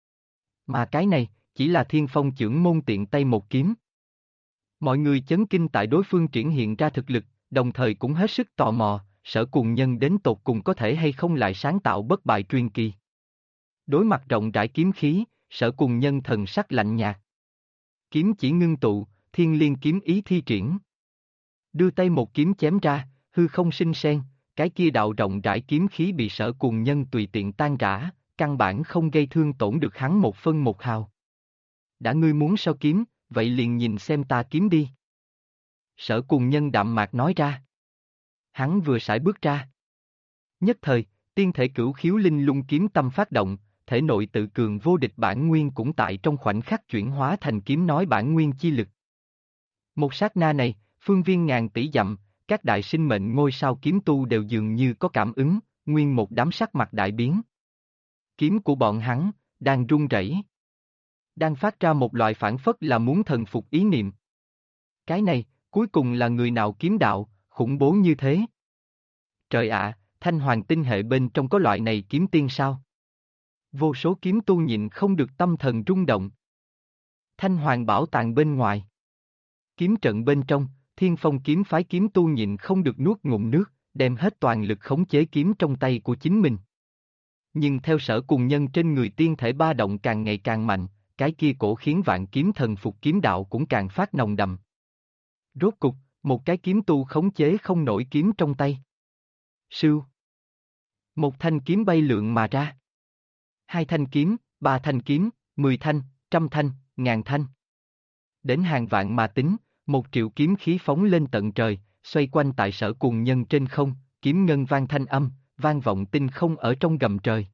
S1: Mà cái này, chỉ là Thiên Phong Chưởng Môn tiện tay một kiếm. Mọi người chấn kinh tại đối phương triển hiện ra thực lực, đồng thời cũng hết sức tò mò, Sở Cùng Nhân đến tột cùng có thể hay không lại sáng tạo bất bại truyền kỳ. Đối mặt rộng rãi kiếm khí, Sở Cùng Nhân thần sắc lạnh nhạt. Kiếm chỉ ngưng tụ, thiên liên kiếm ý thi triển. Đưa tay một kiếm chém ra, hư không sinh sen, cái kia đạo rộng rãi kiếm khí bị Sở Cùng Nhân tùy tiện tan rã, căn bản không gây thương tổn được hắn một phân một hào. Đã ngươi muốn so kiếm, vậy liền nhìn xem ta kiếm đi. Sở Cùng Nhân đạm mạc nói ra. Hắn vừa sải bước ra. Nhất thời, tiên thể cửu khiếu linh lung kiếm tâm phát động, thể nội tự cường vô địch bản nguyên cũng tại trong khoảnh khắc chuyển hóa thành kiếm nói bản nguyên chi lực. Một sát na này, phương viên ngàn tỷ dặm, các đại sinh mệnh ngôi sao kiếm tu đều dường như có cảm ứng, nguyên một đám sắc mặt đại biến. Kiếm của bọn hắn, đang run rẩy, đang phát ra một loại phản phất là muốn thần phục ý niệm. Cái này, cuối cùng là người nào kiếm đạo, khủng bố như thế? Trời ạ, Thanh Hoàng tinh hệ bên trong có loại này kiếm tiên sao? Vô số kiếm tu nhịn không được tâm thần rung động. Thanh Hoàng bảo tàng bên ngoài. Kiếm trận bên trong, Thiên Phong kiếm phái kiếm tu nhịn không được nuốt ngụm nước, đem hết toàn lực khống chế kiếm trong tay của chính mình. Nhưng theo Sở Cùng Nhân trên người tiên thể ba động càng ngày càng mạnh, cái kia cổ khiến vạn kiếm thần phục kiếm đạo cũng càng phát nồng đậm. Rốt cục, một cái kiếm tu khống chế không nổi kiếm trong tay. Sưu. Một thanh kiếm bay lượn mà ra. Hai thanh kiếm, ba thanh kiếm, 10 thanh, trăm thanh, ngàn thanh. Đến hàng vạn mà tính, 1.000.000 kiếm khí phóng lên tận trời, xoay quanh tại Sở Cùng Nhân trên không, kiếm ngân vang thanh âm, vang vọng tinh không ở trong gầm trời.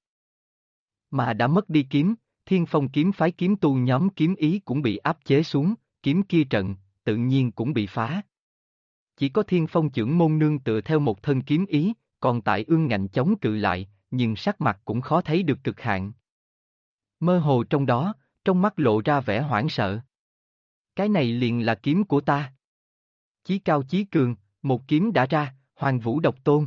S1: Mà đã mất đi kiếm, Thiên Phong kiếm phái kiếm tu nhóm kiếm ý cũng bị áp chế xuống, kiếm kia trận, tự nhiên cũng bị phá. Chỉ có Thiên Phong Chưởng Môn nương tựa theo một thân kiếm ý, còn tại ương ngạnh chống cự lại, nhưng sắc mặt cũng khó thấy được cực hạn. Mơ hồ trong đó, trong mắt lộ ra vẻ hoảng sợ. Cái này liền là kiếm của ta. Chí cao chí cường, một kiếm đã ra, Hoàng Vũ Độc Tôn.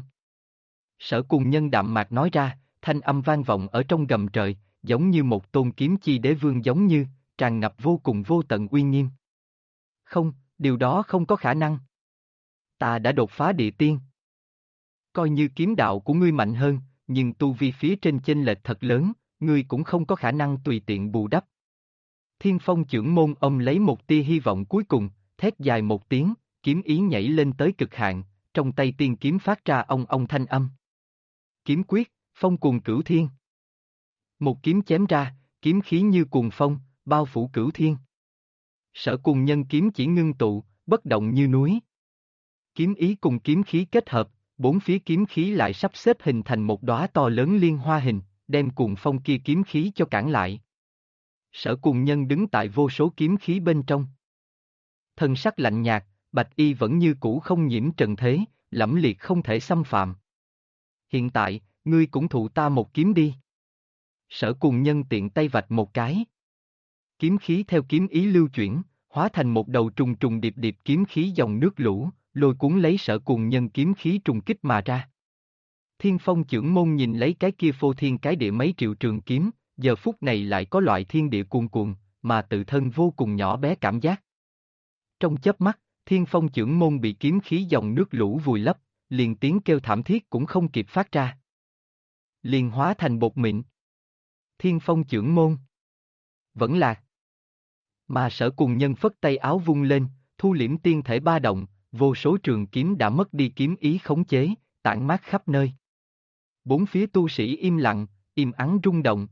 S1: Sở Cùng Nhân đạm mạc nói ra, thanh âm vang vọng ở trong gầm trời, giống như một tôn kiếm chi đế vương giống như, tràn ngập vô cùng vô tận uy nghiêm. Không, điều đó không có khả năng. Ta đã đột phá địa tiên. Coi như kiếm đạo của ngươi mạnh hơn, nhưng tu vi phía trên chênh lệch thật lớn, ngươi cũng không có khả năng tùy tiện bù đắp. Thiên Phong Chưởng Môn ông lấy một tia hy vọng cuối cùng, thét dài một tiếng, kiếm ý nhảy lên tới cực hạn, trong tay tiên kiếm phát ra ong ong thanh âm. Kiếm quyết, phong cuồng cửu thiên. Một kiếm chém ra, kiếm khí như cuồng phong, bao phủ cửu thiên. Sở Cùng Nhân kiếm chỉ ngưng tụ, bất động như núi. Kiếm ý cùng kiếm khí kết hợp, bốn phía kiếm khí lại sắp xếp hình thành một đóa to lớn liên hoa hình, đem cuồng phong kia kiếm khí cho cản lại. Sở Cùng Nhân đứng tại vô số kiếm khí bên trong. Thân sắc lạnh nhạt, bạch y vẫn như cũ không nhiễm trần thế, lẫm liệt không thể xâm phạm. Hiện tại, ngươi cũng thụ ta một kiếm đi. Sở Cùng Nhân tiện tay vạch một cái. Kiếm khí theo kiếm ý lưu chuyển, hóa thành một đầu trùng trùng điệp điệp kiếm khí dòng nước lũ, lôi cuốn lấy Sở Cùng Nhân kiếm khí trùng kích mà ra. Thiên Phong Chưởng Môn nhìn lấy cái kia phô thiên cái địa mấy triệu trường kiếm, giờ phút này lại có loại thiên địa cuồn cuộn, mà tự thân vô cùng nhỏ bé cảm giác. Trong chớp mắt, Thiên Phong Chưởng Môn bị kiếm khí dòng nước lũ vùi lấp, liền tiếng kêu thảm thiết cũng không kịp phát ra. Liền hóa thành bột mịn. Thiên Phong Chưởng Môn. Vẫn lạc. Mà Sở Cùng Nhân phất tay áo vung lên, thu liễm tiên thể ba động, vô số trường kiếm đã mất đi kiếm ý khống chế, tản mát khắp nơi. Bốn phía tu sĩ im lặng, im ắng rung động.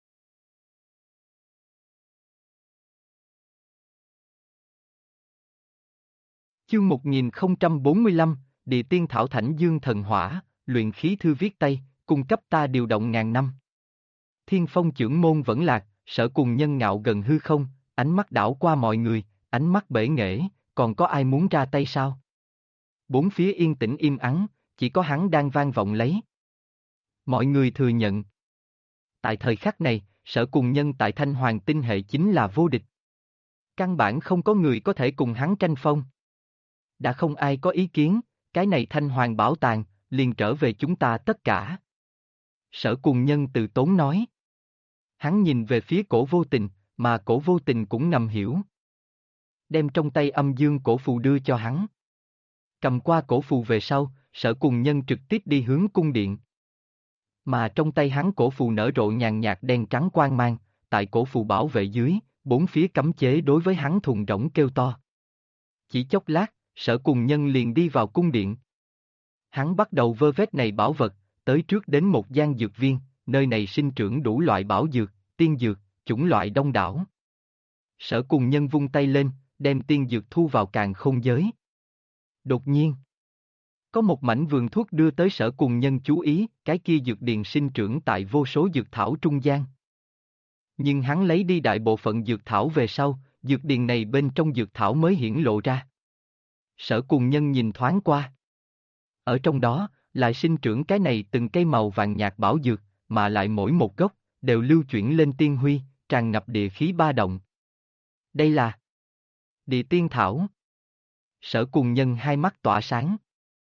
S1: Chương 1045, Địa Tiên Thảo Thảnh Dương Thần Hỏa, luyện khí thư viết tay, cung cấp ta điều động ngàn năm. Thiên Phong Chưởng Môn vẫn lạc, Sở Cùng Nhân ngạo gần hư không, ánh mắt đảo qua mọi người, ánh mắt bể nghệ, còn có ai muốn ra tay sao? Bốn phía yên tĩnh im ắng, chỉ có hắn đang vang vọng lấy. Mọi người thừa nhận. Tại thời khắc này, Sở Cùng Nhân tại Thanh Hoàng tinh hệ chính là vô địch. Căn bản không có người có thể cùng hắn tranh phong. Đã không ai có ý kiến, cái này Thanh Hoàng bảo tàng, liền trở về chúng ta tất cả. Sở Cùng Nhân từ tốn nói. Hắn nhìn về phía Cổ Vô Tình, mà Cổ Vô Tình cũng ngầm hiểu. Đem trong tay âm dương cổ phù đưa cho hắn. Cầm qua cổ phù về sau, Sở Cùng Nhân trực tiếp đi hướng cung điện. Mà trong tay hắn cổ phù nở rộ nhàn nhạt đen trắng quang mang, tại cổ phù bảo vệ dưới, bốn phía cấm chế đối với hắn thùng rỗng kêu to. Chỉ chốc lát, Sở Cùng Nhân liền đi vào cung điện. Hắn bắt đầu vơ vét này bảo vật, tới trước đến một gian dược viên, nơi này sinh trưởng đủ loại bảo dược, tiên dược, chủng loại đông đảo. Sở Cùng Nhân vung tay lên, đem tiên dược thu vào càn khôn giới. Đột nhiên, có một mảnh vườn thuốc đưa tới Sở Cùng Nhân chú ý, cái kia dược điền sinh trưởng tại vô số dược thảo trung gian. Nhưng hắn lấy đi đại bộ phận dược thảo về sau, dược điền này bên trong dược thảo mới hiển lộ ra. Sở Cùng Nhân nhìn thoáng qua. Ở trong đó, lại sinh trưởng cái này từng cây màu vàng nhạt bảo dược, mà lại mỗi một gốc, đều lưu chuyển lên tiên huy, tràn ngập địa khí ba động. Đây là Địa Tiên Thảo. Sở Cùng Nhân hai mắt tỏa sáng.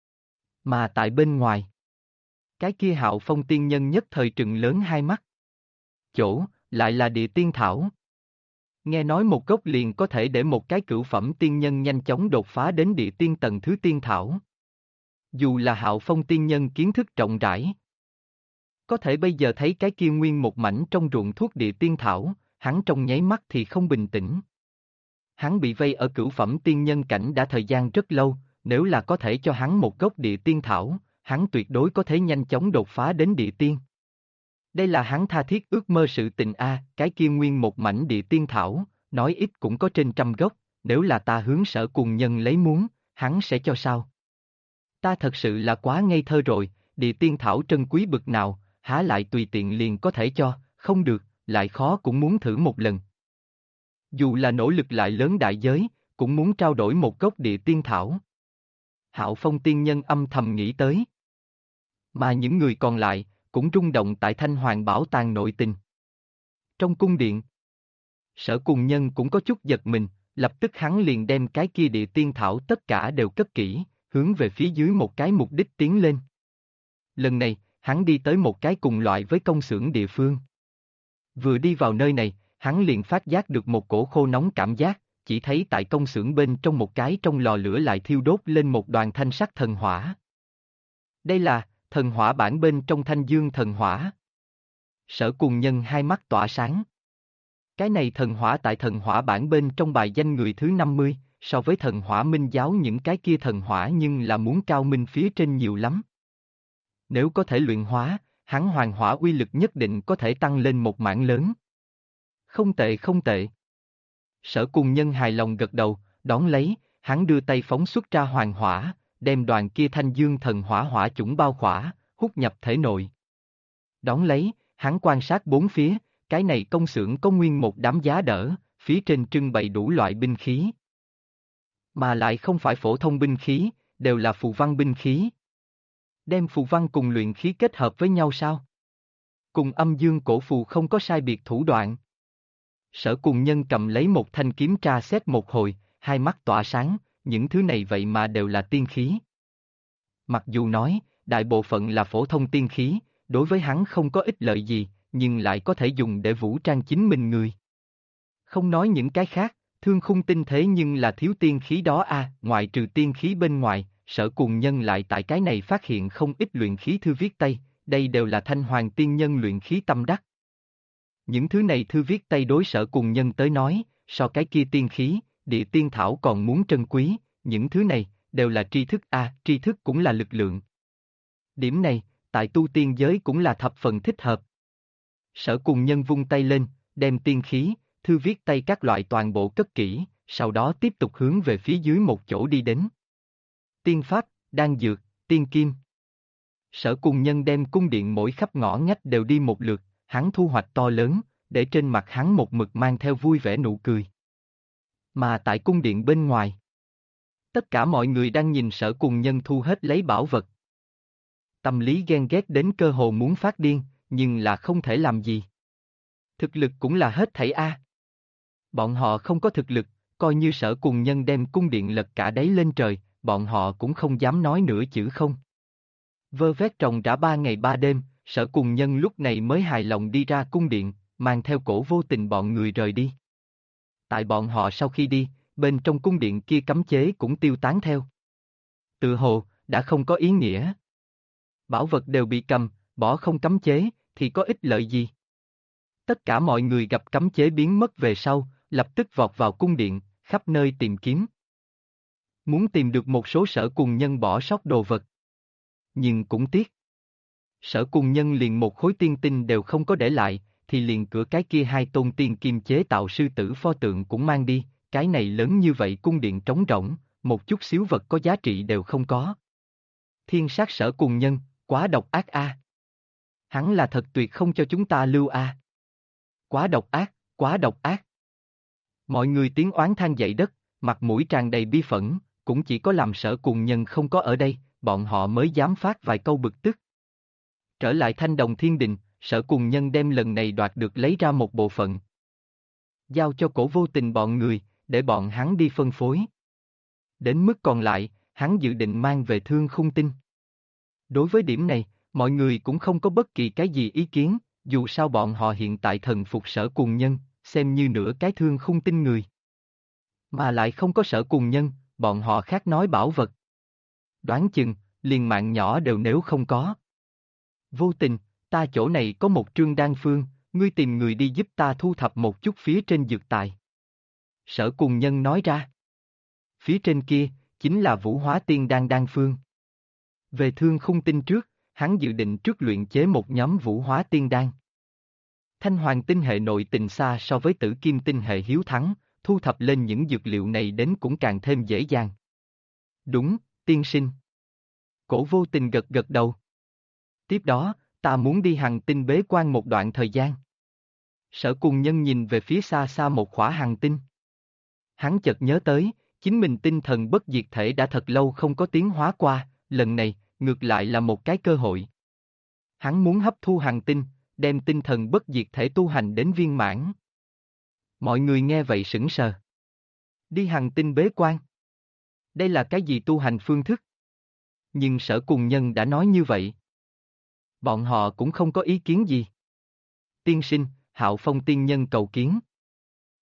S1: Mà tại bên ngoài, cái kia Hạo Phong tiên nhân nhất thời trừng lớn hai mắt. Chỗ, lại là Địa Tiên Thảo. Nghe nói một gốc liền có thể để một cái cửu phẩm tiên nhân nhanh chóng đột phá đến địa tiên tầng thứ tiên thảo. Dù là Hạo Phong tiên nhân kiến thức rộng rãi, có thể bây giờ thấy cái kia nguyên một mảnh trong ruộng thuốc địa tiên thảo, hắn trong nháy mắt thì không bình tĩnh. Hắn bị vây ở cửu phẩm tiên nhân cảnh đã thời gian rất lâu, nếu là có thể cho hắn một gốc địa tiên thảo, hắn tuyệt đối có thể nhanh chóng đột phá đến địa tiên. Đây là hắn tha thiết ước mơ sự tình cái kia nguyên một mảnh địa tiên thảo, nói ít cũng có trên 100 gốc, nếu là ta hướng Sở Cùng Nhân lấy muốn, hắn sẽ cho sao? Ta thật sự là quá ngây thơ rồi, địa tiên thảo trân quý bực nào, há lại tùy tiện liền có thể cho, không được, lại khó cũng muốn thử một lần. Dù là nỗ lực lại lớn đại giới, cũng muốn trao đổi một gốc địa tiên thảo. Hạo Phong tiên nhân âm thầm nghĩ tới. Mà những người còn lại, cũng rung động tại Thanh Hoàng bảo tàng nội tình. Trong cung điện, Sở Cùng Nhân cũng có chút giật mình, lập tức hắn liền đem cái kia địa tiên thảo tất cả đều cất kỹ, hướng về phía dưới một cái mục đích tiến lên. Lần này, hắn đi tới một cái cùng loại với công xưởng địa phương. Vừa đi vào nơi này, Hắn liền phát giác được một cổ khô nóng cảm giác, chỉ thấy tại công xưởng bên trong một cái trong lò lửa lại thiêu đốt lên một đoàn thanh sắc thần hỏa. Đây là thần hỏa bản bên trong Thanh Dương thần hỏa. Sở Cùng Nhân hai mắt tỏa sáng. Cái này thần hỏa tại thần hỏa bản bên trong bài danh người thứ 50, so với thần hỏa minh giáo những cái kia thần hỏa nhưng là muốn cao minh phía trên nhiều lắm. Nếu có thể luyện hóa, hắn hoàng hỏa uy lực nhất định có thể tăng lên một mảng lớn. Không tệ không tệ. Sở Cùng Nhân hài lòng gật đầu, đón lấy, hắn đưa tay phóng xuất ra hoàng hỏa, đem đoàn kia Thanh Dương thần hỏa hỏa chủng bao khỏa, hút nhập thể nội. Đón lấy, hắn quan sát bốn phía, cái này công xưởng có nguyên một đám giá đỡ, phía trên trưng bày đủ loại binh khí. Mà lại không phải phổ thông binh khí, đều là phù văn binh khí. Đem phù văn cùng luyện khí kết hợp với nhau sao? Cùng âm dương cổ phù không có sai biệt thủ đoạn. Sở Cùng Nhân cầm lấy một thanh kiếm tra xét một hồi, hai mắt tỏa sáng, những thứ này vậy mà đều là tiên khí. Mặc dù nói, đại bộ phận là phổ thông tiên khí, đối với hắn không có ích lợi gì, nhưng lại có thể dùng để vũ trang chính mình người. Không nói những cái khác, Thương Khung Tinh thế nhưng là thiếu tiên khí đó à, ngoại trừ tiên khí bên ngoài, Sở Cùng Nhân lại tại cái này phát hiện không ít luyện khí thư viết tay, đây đều là Thanh Hoàng tiên nhân luyện khí tâm đắc. Những thứ này thư viết tay đối Sở Cùng Nhân tới nói, so cái kia tiên khí, địa tiên thảo còn muốn trân quý, những thứ này, đều là tri thức à, tri thức cũng là lực lượng. Điểm này, tại tu tiên giới cũng là thập phần thích hợp. Sở Cùng Nhân vung tay lên, đem tiên khí, thư viết tay các loại toàn bộ cất kỹ, sau đó tiếp tục hướng về phía dưới một chỗ đi đến. Tiên pháp, đan dược, tiên kim. Sở Cùng Nhân đem cung điện mỗi khắp ngõ ngách đều đi một lượt, hắn thu hoạch to lớn, để trên mặt hắn một mực mang theo vui vẻ nụ cười. Mà tại cung điện bên ngoài, tất cả mọi người đang nhìn Sở Cùng Nhân thu hết lấy bảo vật. Tâm lý ghen ghét đến cơ hồ muốn phát điên, nhưng là không thể làm gì. Thực lực cũng là hết thảy a. Bọn họ không có thực lực, coi như Sở Cùng Nhân đem cung điện lật cả đáy lên trời, bọn họ cũng không dám nói nửa chữ không. Vơ vét trồng trả 3 ngày 3 đêm, Sở Cùng Nhân lúc này mới hài lòng đi ra cung điện, mang theo Cổ Vô Tình bọn người rời đi. Tại bọn họ sau khi đi, bên trong cung điện kia cấm chế cũng tiêu tán theo. Tự hồ, đã không có ý nghĩa. Bảo vật đều bị cầm, bỏ không cấm chế, thì có ích lợi gì? Tất cả mọi người gặp cấm chế biến mất về sau, lập tức vọt vào cung điện, khắp nơi tìm kiếm. Muốn tìm được một số Sở Cùng Nhân bỏ sót đồ vật. Nhưng cũng tiếc. Sở Cùng Nhân liền một khối tiên tinh đều không có để lại, thì liền cửa cái kia hai tôn tiên kim chế tạo sư tử pho tượng cũng mang đi, cái này lớn như vậy cung điện trống rỗng, một chút xíu vật có giá trị đều không có. Thiên sát Sở Cùng Nhân, quá độc ác a. Hắn là thật tuyệt không cho chúng ta lưu a. Quá độc ác, quá độc ác. Mọi người tiếng oán than dậy đất, mặt mũi tràn đầy bi phẫn, cũng chỉ có làm Sở Cùng Nhân không có ở đây, bọn họ mới dám phát vài câu bực tức. Trở lại Thanh Đồng Thiên Đình, Sở Cùng Nhân đem lần này đoạt được lấy ra một bộ phận. Giao cho Cổ Vô Tình bọn người, để bọn hắn đi phân phối. Đến mức còn lại, hắn dự định mang về Thương Khung Tinh. Đối với điểm này, mọi người cũng không có bất kỳ cái gì ý kiến, dù sao bọn họ hiện tại thần phục Sở Cùng Nhân, xem như nửa cái Thương Khung Tinh người. Mà lại không có Sở Cùng Nhân, bọn họ khác nói bảo vật. Đoán chừng, liền mạng nhỏ đều nếu không có. Vô Tình, ta chỗ này có một trương đan phương, ngươi tìm người đi giúp ta thu thập một chút phía trên dược tài. Sở Cùng Nhân nói ra. Phía trên kia, chính là Vũ Hóa Tiên Đan đan phương. Về Thương Khung Tinh trước, hắn dự định trước luyện chế một nhóm Vũ Hóa Tiên Đan. Thanh Hoàng tinh hệ nội tình xa so với Tử Kim tinh hệ hiếu thắng, thu thập lên những dược liệu này đến cũng càng thêm dễ dàng. Đúng, tiên sinh. Cổ Vô Tình gật gật đầu. Tiếp đó, ta muốn đi Hằng Tinh bế quan một đoạn thời gian. Sở Cùng Nhân nhìn về phía xa xa một khỏa Hằng Tinh. Hắn chợt nhớ tới, chính mình tinh thần bất diệt thể đã thật lâu không có tiến hóa qua, lần này, ngược lại là một cái cơ hội. Hắn muốn hấp thu Hằng Tinh, đem tinh thần bất diệt thể tu hành đến viên mãn. Mọi người nghe vậy sững sờ. Đi Hằng Tinh bế quan. Đây là cái gì tu hành phương thức? Nhưng Sở Cùng Nhân đã nói như vậy. Bọn họ cũng không có ý kiến gì. Tiên sinh, Hạo Phong tiên nhân cầu kiến.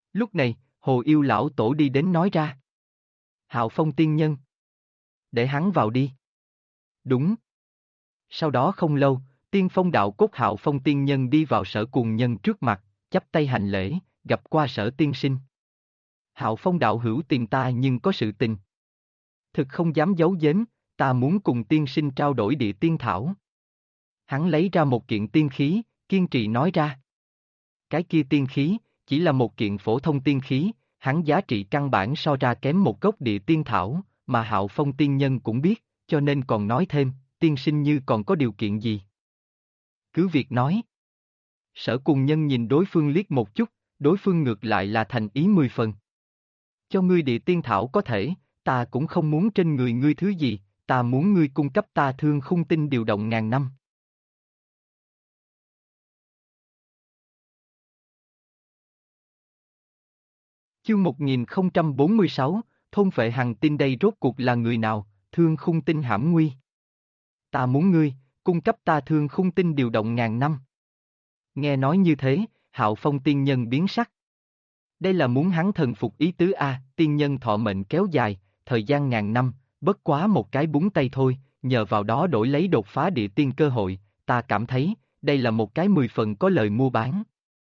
S1: Lúc này, Hồ Yêu lão tổ đi đến nói ra. Hạo Phong tiên nhân. Để hắn vào đi. Đúng. Sau đó không lâu, tiên phong đạo cốt Hạo Phong tiên nhân đi vào Sở Cuồng Nhân trước mặt, chắp tay hành lễ, gặp qua Sở tiên sinh. Hạo Phong đạo hữu tìm ta nhưng có sự tình. Thực không dám giấu giếm, ta muốn cùng tiên sinh trao đổi địa tiên thảo. Hắn lấy ra một kiện tiên khí, kiên trì nói ra. Cái kia tiên khí, chỉ là một kiện phổ thông tiên khí, hắn giá trị căn bản so ra kém một gốc địa tiên thảo, mà Hạo Phong tiên nhân cũng biết, cho nên còn nói thêm, tiên sinh như còn có điều kiện gì. Cứ việc nói. Sở Cuồng Nhân nhìn đối phương liếc một chút, đối phương ngược lại là thành ý 10 phần. Cho ngươi địa tiên thảo có thể, ta cũng không muốn trên người ngươi thứ gì, ta muốn ngươi cung cấp ta thương khung tinh điều động ngàn năm. Chương 1046, thôn phệ hằng tinh đây rốt cuộc là người nào, thương khung tinh hãm nguy. Ta muốn ngươi, cung cấp ta thương khung tinh điều động ngàn năm. Nghe nói như thế, Hạo Phong tiên nhân biến sắc. Đây là muốn hắn thần phục ý tứ A, tiên nhân thọ mệnh kéo dài, thời gian ngàn năm, bất quá một cái búng tay thôi, nhờ vào đó đổi lấy đột phá địa tiên cơ hội, ta cảm thấy, đây là một cái 10 phần có lời mua bán.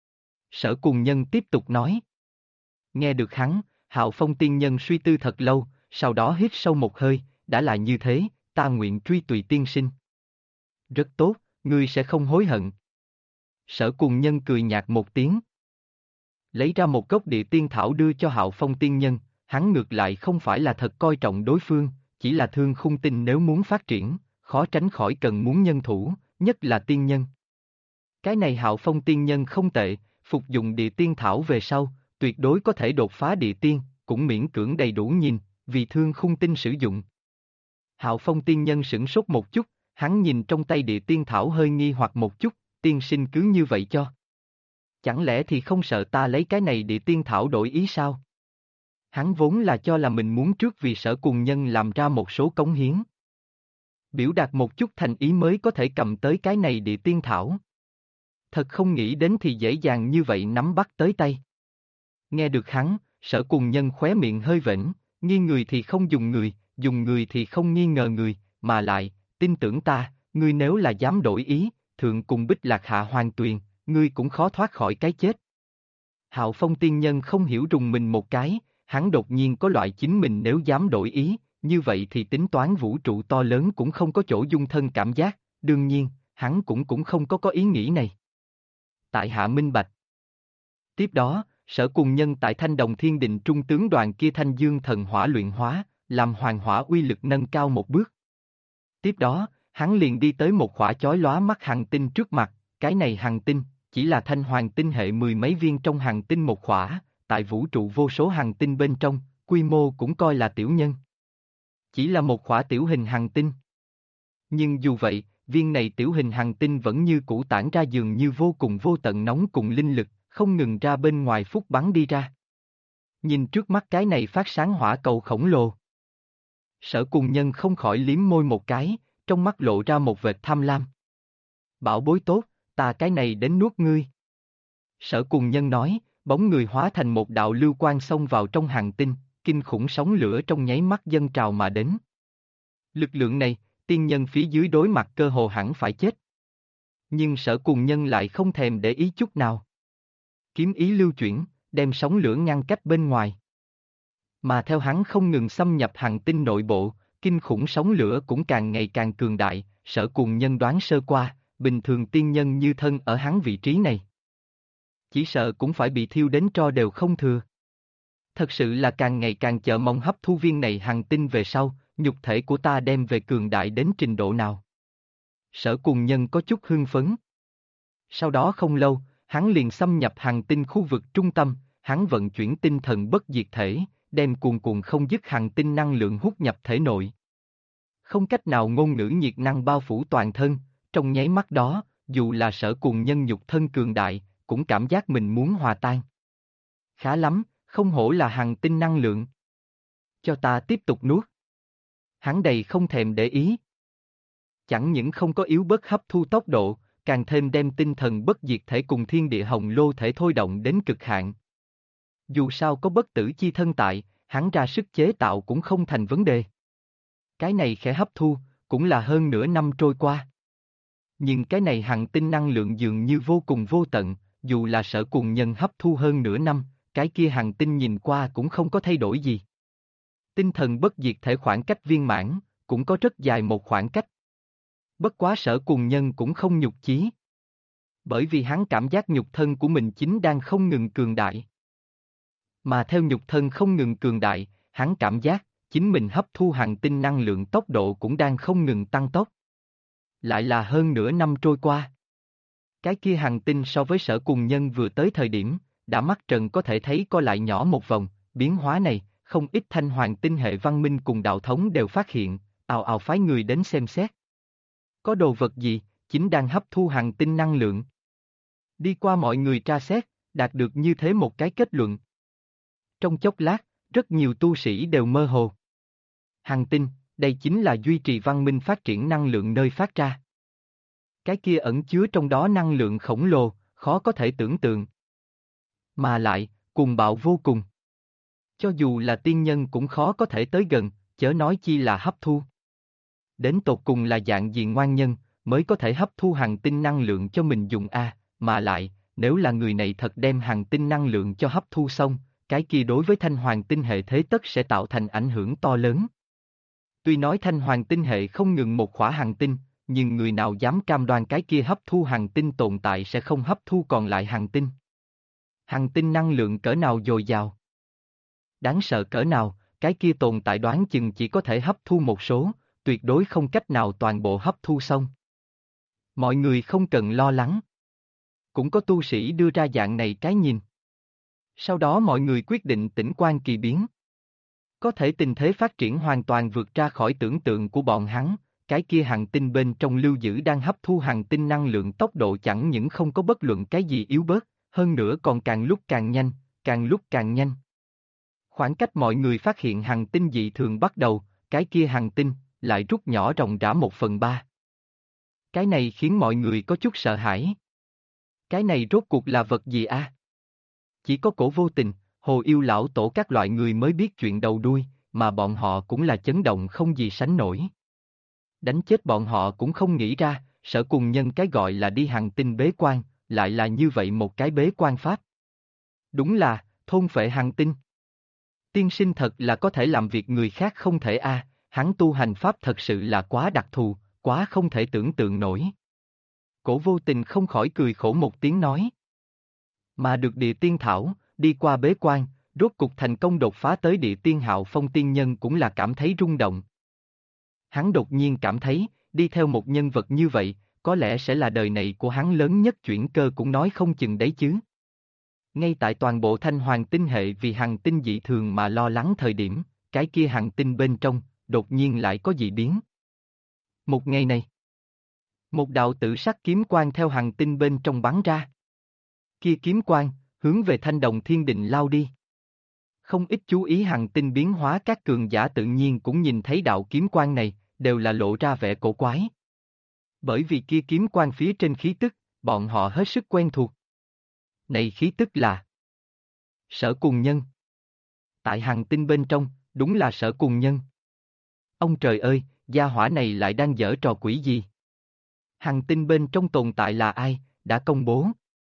S1: Sở Cuồng Nhân tiếp tục nói. Nghe được hắn, Hạo Phong tiên nhân suy tư thật lâu, sau đó hít sâu một hơi, đã là như thế, ta nguyện truy tùy tiên sinh. Rất tốt, ngươi sẽ không hối hận. Sở Cuồng Nhân cười nhạt một tiếng. Lấy ra một gốc địa tiên thảo đưa cho Hạo Phong tiên nhân, hắn ngược lại không phải là thật coi trọng đối phương, chỉ là thương khung tinh nếu muốn phát triển, khó tránh khỏi cần muốn nhân thủ, nhất là tiên nhân. Cái này Hạo Phong tiên nhân không tệ, phục dụng địa tiên thảo về sau, tuyệt đối có thể đột phá địa tiên, cũng miễn cưỡng đầy đủ nhìn, vì thương khung tinh sử dụng. Hạo Phong tiên nhân sửng sốt một chút, hắn nhìn trong tay địa tiên thảo hơi nghi hoặc một chút, tiên sinh cứ như vậy cho. Chẳng lẽ thì không sợ ta lấy cái này địa tiên thảo đổi ý sao? Hắn vốn là cho là mình muốn trước vì Sở Cuồng Nhân làm ra một số cống hiến. Biểu đạt một chút thành ý mới có thể cầm tới cái này địa tiên thảo. Thật không nghĩ đến thì dễ dàng như vậy nắm bắt tới tay. Nghe được hắn, Sở Cuồng Nhân khóe miệng hơi vểnh, nghi người thì không dùng người thì không nghi ngờ người, mà lại, tin tưởng ta, ngươi nếu là dám đổi ý, thượng cùng Bích Lạc Hạ Hoàng Tuyền, ngươi cũng khó thoát khỏi cái chết. Hạo Phong tiên nhân không hiểu rùng mình một cái, hắn đột nhiên có loại chính mình nếu dám đổi ý, như vậy thì tính toán vũ trụ to lớn cũng không có chỗ dung thân cảm giác, đương nhiên, hắn cũng không có ý nghĩ này. Tại hạ minh bạch. Tiếp đó, Sở Cuồng Nhân tại Thanh Đồng Thiên Định trung tướng đoàn kia Thanh Dương thần hỏa luyện hóa, làm hoàng hỏa uy lực nâng cao một bước. Tiếp đó, hắn liền đi tới một khỏa chói lóa mắt hằng tinh trước mặt, cái này hằng tinh, chỉ là thanh hoàng tinh hệ 10 mấy viên trong hằng tinh một khỏa, tại vũ trụ vô số hằng tinh bên trong, quy mô cũng coi là tiểu nhân. Chỉ là một khỏa tiểu hình hằng tinh. Nhưng dù vậy, viên này tiểu hình hằng tinh vẫn như cũ tản ra dường như vô cùng vô tận nóng cùng linh lực, không ngừng ra bên ngoài phút bắn đi ra. Nhìn trước mắt cái này phát sáng hỏa cầu khổng lồ. Sở Cuồng Nhân không khỏi liếm môi một cái, trong mắt lộ ra một vệt tham lam. Bảo bối tốt, ta cái này đến nuốt ngươi. Sở Cuồng Nhân nói, bóng người hóa thành một đạo lưu quang xông vào trong hằng tinh, kinh khủng sóng lửa trong nháy mắt dâng trào mà đến. Lực lượng này, tiên nhân phía dưới đối mặt cơ hồ hẳn phải chết. Nhưng Sở Cuồng Nhân lại không thèm để ý chút nào. Kiếm ý lưu chuyển, đem sóng lửa ngăn cách bên ngoài. Mà theo hắn không ngừng xâm nhập hằng tinh nội bộ, kinh khủng sóng lửa cũng càng ngày càng cường đại, Sở Cuồng Nhân đoán sơ qua, bình thường tiên nhân như thân ở hắn vị trí này. Chỉ sợ cũng phải bị thiêu đến tro đều không thừa. Thật sự là càng ngày càng chờ mong hấp thu viên này hằng tinh về sau, nhục thể của ta đem về cường đại đến trình độ nào. Sở Cuồng Nhân có chút hưng phấn. Sau đó không lâu, hắn liền xâm nhập hằng tinh khu vực trung tâm, hắn vận chuyển tinh thần bất diệt thể, đem cuồn cuộn không dứt hằng tinh năng lượng hút nhập thể nội. Không cách nào ngôn ngữ nhiệt năng bao phủ toàn thân, trong nháy mắt đó, dù là Sở Cuồng Nhân nhục thân cường đại, cũng cảm giác mình muốn hòa tan. Khá lắm, không hổ là hằng tinh năng lượng. Cho ta tiếp tục nuốt. Hắn đầy không thèm để ý. Chẳng những không có yếu bớt hấp thu tốc độ, càng thêm đem tinh thần bất diệt thể cùng thiên địa hồng lô thể thôi động đến cực hạn. Dù sao có bất tử chi thân tại, hắn ra sức chế tạo cũng không thành vấn đề. Cái này khẽ hấp thu, cũng là hơn nửa năm trôi qua. Nhưng cái này hằng tinh năng lượng dường như vô cùng vô tận, dù là Sở Cùng Nhân hấp thu hơn nửa năm, cái kia hằng tinh nhìn qua cũng không có thay đổi gì. Tinh thần bất diệt thể khoảng cách viên mãn, cũng có rất dài một khoảng cách. Bất quá Sở Cùng Nhân cũng không nhục chí. Bởi vì hắn cảm giác nhục thân của mình chính đang không ngừng cường đại. Mà theo nhục thân không ngừng cường đại, hắn cảm giác, chính mình hấp thu hằng tinh năng lượng tốc độ cũng đang không ngừng tăng tốc. Lại là hơn nửa năm trôi qua. Cái kia hằng tinh so với Sở Cùng Nhân vừa tới thời điểm, đã mắt trần có thể thấy co lại nhỏ một vòng, biến hóa này, không ít thanh hoàng tinh hệ văn minh cùng đạo thống đều phát hiện, ào ào phái người đến xem xét. Có đồ vật gì, chính đang hấp thu hằng tinh năng lượng. Đi qua mọi người tra xét, đạt được như thế một cái kết luận. Trong chốc lát, rất nhiều tu sĩ đều mơ hồ. Hằng tinh, đây chính là duy trì văn minh phát triển năng lượng nơi phát ra. Cái kia ẩn chứa trong đó năng lượng khổng lồ, khó có thể tưởng tượng. Mà lại, cuồng bạo vô cùng. Cho dù là tiên nhân cũng khó có thể tới gần, chớ nói chi là hấp thu. Đến tột cùng là dạng gì ngoan nhân, mới có thể hấp thu hằng tinh năng lượng cho mình dùng mà lại, nếu là người này thật đem hằng tinh năng lượng cho hấp thu xong, cái kia đối với thanh hoàng tinh hệ thế tất sẽ tạo thành ảnh hưởng to lớn. Tuy nói thanh hoàng tinh hệ không ngừng một khỏa hằng tinh, nhưng người nào dám cam đoan cái kia hấp thu hằng tinh tồn tại sẽ không hấp thu còn lại hằng tinh. Hằng tinh năng lượng cỡ nào dồi dào? Đáng sợ cỡ nào, cái kia tồn tại đoán chừng chỉ có thể hấp thu một số, tuyệt đối không cách nào toàn bộ hấp thu xong. Mọi người không cần lo lắng. Cũng có tu sĩ đưa ra dạng này cái nhìn. Sau đó mọi người quyết định tĩnh quan kỳ biến. Có thể tình thế phát triển hoàn toàn vượt ra khỏi tưởng tượng của bọn hắn, cái kia hằng tinh bên trong lưu giữ đang hấp thu hằng tinh năng lượng tốc độ chẳng những không có bất luận cái gì yếu bớt, hơn nữa còn càng lúc càng nhanh, càng lúc càng nhanh. Khoảng cách mọi người phát hiện hằng tinh dị thường bắt đầu, cái kia hằng tinh lại rút nhỏ ròng rã 1/3. Cái này khiến mọi người có chút sợ hãi. Cái này rốt cuộc là vật gì a? Chỉ có Cổ Vô Tình, Hồ Yêu lão tổ các loại người mới biết chuyện đầu đuôi, mà bọn họ cũng là chấn động không gì sánh nổi. Đánh chết bọn họ cũng không nghĩ ra, Sở Cùng Nhân cái gọi là đi hằng tinh bế quan, lại là như vậy một cái bế quan pháp. Đúng là, thôn phệ hằng tinh. Tiên sinh thật là có thể làm việc người khác không thể hắn tu hành pháp thật sự là quá đặc thù, quá không thể tưởng tượng nổi. Cổ Vô Tình không khỏi cười khổ một tiếng nói. Mà được địa tiên thảo, đi qua bế quan, rốt cục thành công đột phá tới địa tiên hạo phong tiên nhân cũng là cảm thấy rung động. Hắn đột nhiên cảm thấy, đi theo một nhân vật như vậy, có lẽ sẽ là đời này của hắn lớn nhất chuyển cơ cũng nói không chừng đấy chứ. Ngay tại toàn bộ thanh hoàng tinh hệ vì hằng tinh dị thường mà lo lắng thời điểm, cái kia hằng tinh bên trong, đột nhiên lại có dị biến. Một ngày này, một đạo tử sắc kiếm quang theo hằng tinh bên trong bắn ra. Kia kiếm quang, hướng về Thanh Đồng Thiên Định lao đi. Không ít chú ý hằng tinh biến hóa các cường giả tự nhiên cũng nhìn thấy đạo kiếm quang này, đều là lộ ra vẻ cổ quái. Bởi vì kia kiếm quang phía trên khí tức, bọn họ hết sức quen thuộc. Này khí tức là Sở Cùng Nhân. Tại hằng tinh bên trong, đúng là Sở Cùng Nhân. Ông trời ơi, gia hỏa này lại đang giở trò quỷ gì? Hằng tinh bên trong tồn tại là ai, đã công bố.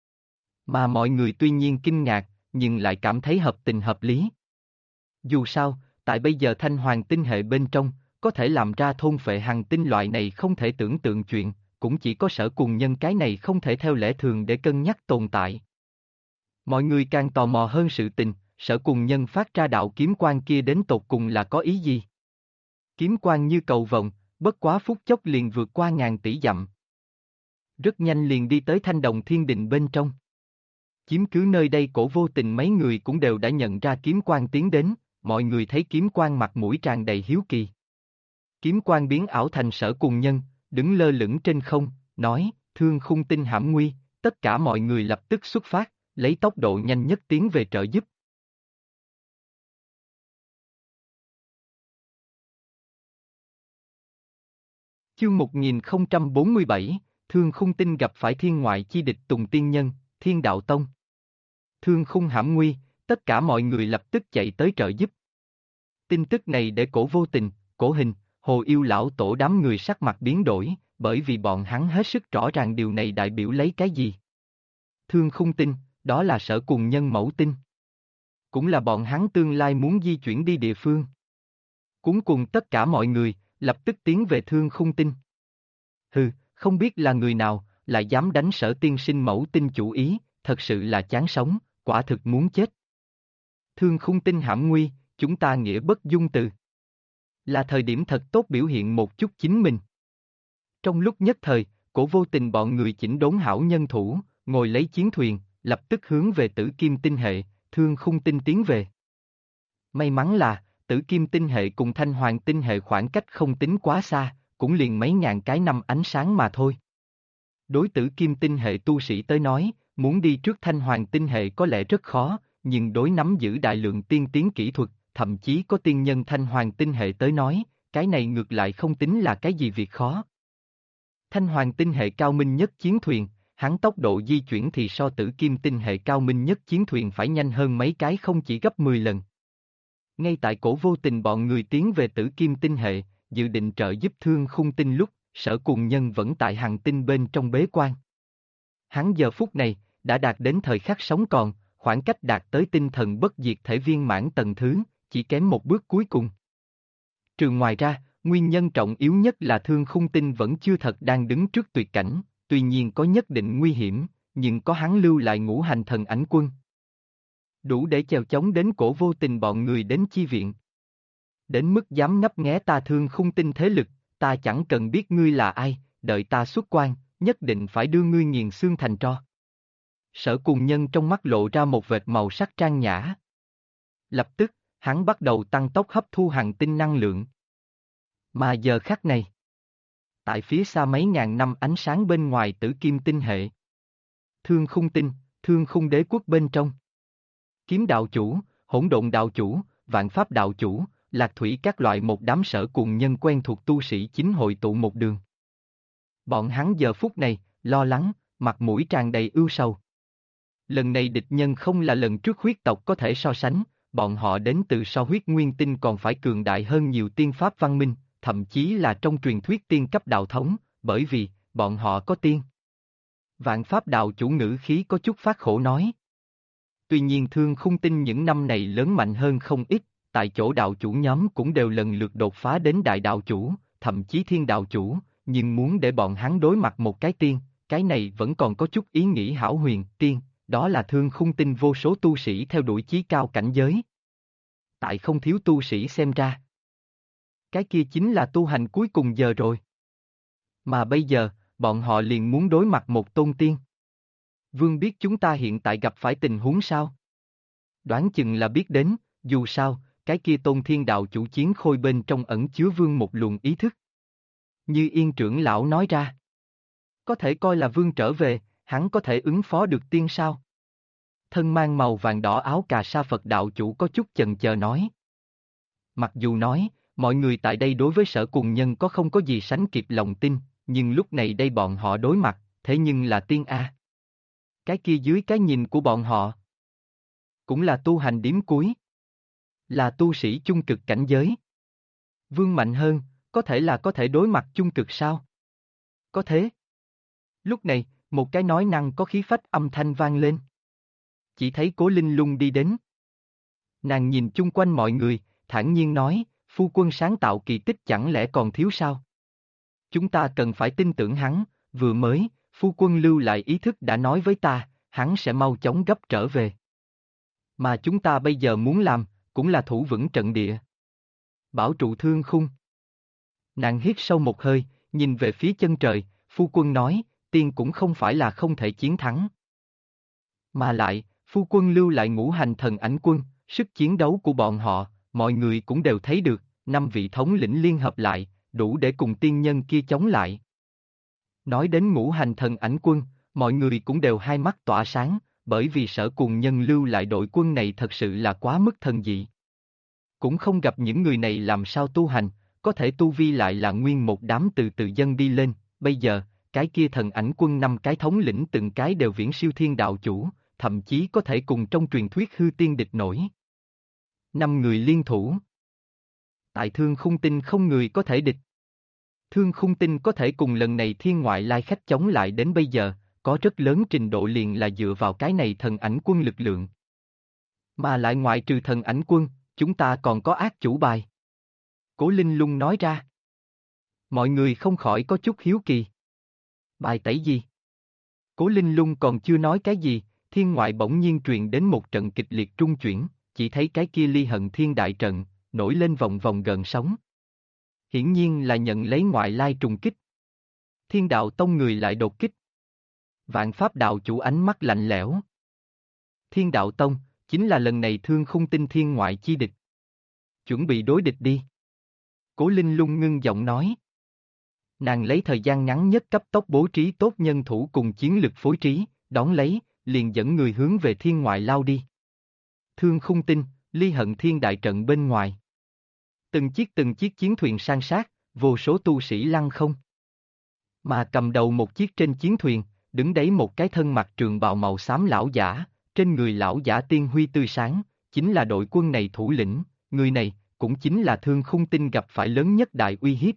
S1: Mà mọi người tuy nhiên kinh ngạc, nhưng lại cảm thấy hợp tình hợp lý. Dù sao, tại bây giờ thanh hoàng tinh hệ bên trong, có thể làm ra thôn phệ hằng tinh loại này không thể tưởng tượng chuyện, cũng chỉ có Sở Cùng Nhân cái này không thể theo lẽ thường để cân nhắc tồn tại. Mọi người càng tò mò hơn sự tình, Sở Cùng Nhân phát ra đạo kiếm quang kia đến tột cùng là có ý gì? Kiếm quang như cầu vồng, bất quá phút chốc liền vượt qua ngàn tỷ dặm. Rất nhanh liền đi tới Thanh Đồng Thiên Định bên trong. Chiếm cứ nơi đây Cổ Vô Tình mấy người cũng đều đã nhận ra kiếm quang tiến đến, mọi người thấy kiếm quang mặt mũi tràn đầy hiếu kỳ. Kiếm quang biến ảo thành Sở Cùng Nhân, đứng lơ lửng trên không, nói, Thương Khung Tinh hãm nguy, tất cả mọi người lập tức xuất phát, lấy tốc độ nhanh nhất tiến về trợ giúp. Chương 1047, Thương Khung Tinh gặp phải thiên ngoại chi địch Tùng Tiên Nhân, Thiên Đạo Tông. Thương Khung hãm nguy, tất cả mọi người lập tức chạy tới trợ giúp. Tin tức này để Cổ Vô Tình, Cổ Hình, Hồ Yêu lão tổ đám người sắc mặt biến đổi, bởi vì bọn hắn hết sức rõ ràng điều này đại biểu lấy cái gì. Thương Khung Tinh, đó là Sở Cùng Nhân mẫu tinh. Cũng là bọn hắn tương lai muốn di chuyển đi địa phương. Cuốn cùng tất cả mọi người, lập tức tiến về Thương Khung Tinh. Hừ, không biết là người nào, lại dám đánh Sở tiên sinh mẫu tinh chủ ý, thật sự là chán sống, quả thực muốn chết. Thương Khung Tinh hãm nguy, chúng ta nghĩa bất dung từ. Là thời điểm thật tốt biểu hiện một chút chính mình. Trong lúc nhất thời, Cổ Vô Tình bọn người chỉnh đốn hảo nhân thủ, ngồi lấy chiến thuyền, lập tức hướng về Tử Kim tinh hệ, Thương Khung Tinh tiến về. May mắn là, Tử Kim tinh hệ cùng Thanh Hoàng tinh hệ khoảng cách không tính quá xa, cũng liền mấy ngàn cái năm ánh sáng mà thôi. Đối Tử Kim tinh hệ tu sĩ tới nói, muốn đi trước Thanh Hoàng tinh hệ có lẽ rất khó, nhưng đối nắm giữ đại lượng tiên tiến kỹ thuật, thậm chí có tiên nhân Thanh Hoàng tinh hệ tới nói, cái này ngược lại không tính là cái gì việc khó. Thanh Hoàng tinh hệ cao minh nhất chiến thuyền, hắn tốc độ di chuyển thì so Tử Kim tinh hệ cao minh nhất chiến thuyền phải nhanh hơn mấy cái không chỉ gấp 10 lần. Ngay tại Cổ Vô Tình bọn người tiến về Tử Kim tinh hệ, dự định trợ giúp Thương Khung Tinh lúc, Sở Cùng Nhân vẫn tại Hằng Tinh bên trong bế quan. Hắn giờ phút này, đã đạt đến thời khắc sống còn, khoảng cách đạt tới tinh thần bất diệt thể viên mãn tầng thứ, chỉ kém một bước cuối cùng. Trừ ngoài ra, nguyên nhân trọng yếu nhất là Thương Khung Tinh vẫn chưa thật đang đứng trước tuyệt cảnh, tuy nhiên có nhất định nguy hiểm, nhưng có hắn lưu lại ngũ hành thần ảnh quân. Đủ để chèo chống đến Cổ Vô Tình bọn người đến chi viện. Đến mức dám ngấp nghé ta Thương Khung Tinh thế lực, ta chẳng cần biết ngươi là ai, đợi ta xuất quan, nhất định phải đưa ngươi nghiền xương thành tro. Sở Cùng Nhân trong mắt lộ ra một vệt màu sắc trang nhã. Lập tức, hắn bắt đầu tăng tốc hấp thu Hằng Tinh năng lượng. Mà giờ khắc này, tại phía xa mấy ngàn năm ánh sáng bên ngoài Tử Kim tinh hệ, Thương Khung Tinh, Thương Khung Đế quốc bên trong, Kiếm đạo chủ, Hỗn độn đạo chủ, Vạn Pháp đạo chủ, Lạc Thủy các loại một đám Sở Cùng Nhân quen thuộc tu sĩ chính hội tụ một đường. Bọn hắn giờ phút này, lo lắng, mặt mũi tràn đầy ưu sầu. Lần này địch nhân không là lần trước huyết tộc có thể so sánh, bọn họ đến từ so huyết nguyên tinh còn phải cường đại hơn nhiều tiên pháp văn minh, thậm chí là trong truyền thuyết tiên cấp đạo thống, bởi vì, bọn họ có tiên. Vạn Pháp đạo chủ ngữ khí có chút phát khổ nói. Tuy nhiên Thương Khung Tinh những năm này lớn mạnh hơn không ít, tại chỗ đạo chủ nhóm cũng đều lần lượt đột phá đến đại đạo chủ, thậm chí thiên đạo chủ, nhưng muốn để bọn hắn đối mặt một cái tiên, cái này vẫn còn có chút ý nghĩ hão huyền, tiên, đó là Thương Khung Tinh vô số tu sĩ theo đuổi chí cao cảnh giới. Tại không thiếu tu sĩ xem ra, cái kia chính là tu hành cuối cùng giờ rồi. Mà bây giờ, bọn họ liền muốn đối mặt một tôn tiên. Vương biết chúng ta hiện tại gặp phải tình huống sao? Đoán chừng là biết đến, dù sao, cái kia tôn thiên đạo chủ chiến khôi bên trong ẩn chứa vương một luồng ý thức. Như Yên trưởng lão nói ra. Có thể coi là vương trở về, hắn có thể ứng phó được tiên sao? Thân mang màu vàng đỏ áo cà sa Phật đạo chủ có chút chần chờ nói. Mặc dù nói, mọi người tại đây đối với Sở Cùng Nhân có không có gì sánh kịp lòng tin, nhưng lúc này đây bọn họ đối mặt, thế nhưng là tiên A. Cái kia dưới cái nhìn của bọn họ, cũng là tu hành điểm cuối. Là tu sĩ chung cực cảnh giới. Vương mạnh hơn, có thể là có thể đối mặt chung cực sao? Có thế. Lúc này, một cái nói năng có khí phách âm thanh vang lên. Chỉ thấy Cố Linh Lung đi đến. Nàng nhìn chung quanh mọi người, thản nhiên nói, phu quân sáng tạo kỳ tích chẳng lẽ còn thiếu sao? Chúng ta cần phải tin tưởng hắn, vừa mới, phu quân lưu lại ý thức đã nói với ta, hắn sẽ mau chóng gấp trở về. Mà chúng ta bây giờ muốn làm, cũng là thủ vững trận địa. Bảo trụ Thương Khung. Nàng hít sâu một hơi, nhìn về phía chân trời, phu quân nói, tiên cũng không phải là không thể chiến thắng. Mà lại, phu quân lưu lại ngũ hành thần ảnh quân, sức chiến đấu của bọn họ, mọi người cũng đều thấy được, 5 vị thống lĩnh liên hợp lại, đủ để cùng tiên nhân kia chống lại. Nói đến ngũ hành thần ảnh quân, mọi người cũng đều hai mắt tỏa sáng, bởi vì Sở Cùng Nhân lưu lại đội quân này thật sự là quá mức thần dị. Cũng không gặp những người này làm sao tu hành, có thể tu vi lại là nguyên một đám từ từ dân đi lên, bây giờ, cái kia thần ảnh quân 5 cái thống lĩnh từng cái đều viễn siêu thiên đạo chủ, thậm chí có thể cùng trong truyền thuyết hư tiên địch nổi. 5 người liên thủ. Tại Thương Khung Tinh không người có thể địch. Thương Khung Tinh có thể cùng lần này thiên ngoại lai khách chống lại đến bây giờ, có rất lớn trình độ liền là dựa vào cái này thần ảnh quân lực lượng. Mà lại ngoại trừ thần ảnh quân, chúng ta còn có ác chủ bài. Cố Linh Lung nói ra. Mọi người không khỏi có chút hiếu kỳ. Bài tẩy gì? Cố Linh Lung còn chưa nói cái gì, thiên ngoại bỗng nhiên truyền đến một trận kịch liệt trung chuyển, chỉ thấy cái kia ly hận thiên đại trận, nổi lên vòng vòng gợn sóng. Hiển nhiên là nhận lấy ngoại lai trùng kích. Thiên đạo tông người lại đột kích. Vạn pháp đạo chủ ánh mắt lạnh lẽo. Thiên đạo tông, chính là lần này Thương Khung Tinh thiên ngoại chi địch. Chuẩn bị đối địch đi. Cố Linh Lung ngưng giọng nói. Nàng lấy thời gian ngắn nhất cấp tốc bố trí tốt nhân thủ cùng chiến lực phối trí, đón lấy, liền dẫn người hướng về thiên ngoại lao đi. Thương Khung Tinh, ly hận thiên đại trận bên ngoài. Từng chiếc chiến thuyền san sát, vô số tu sĩ lăng không. Mà cầm đầu một chiếc trên chiến thuyền, đứng đấy một cái thân mặc trường bào màu xám lão giả, trên người lão giả tiên huy tươi sáng, chính là đội quân này thủ lĩnh, người này, cũng chính là Thương Khung Tinh gặp phải lớn nhất đại uy hiếp.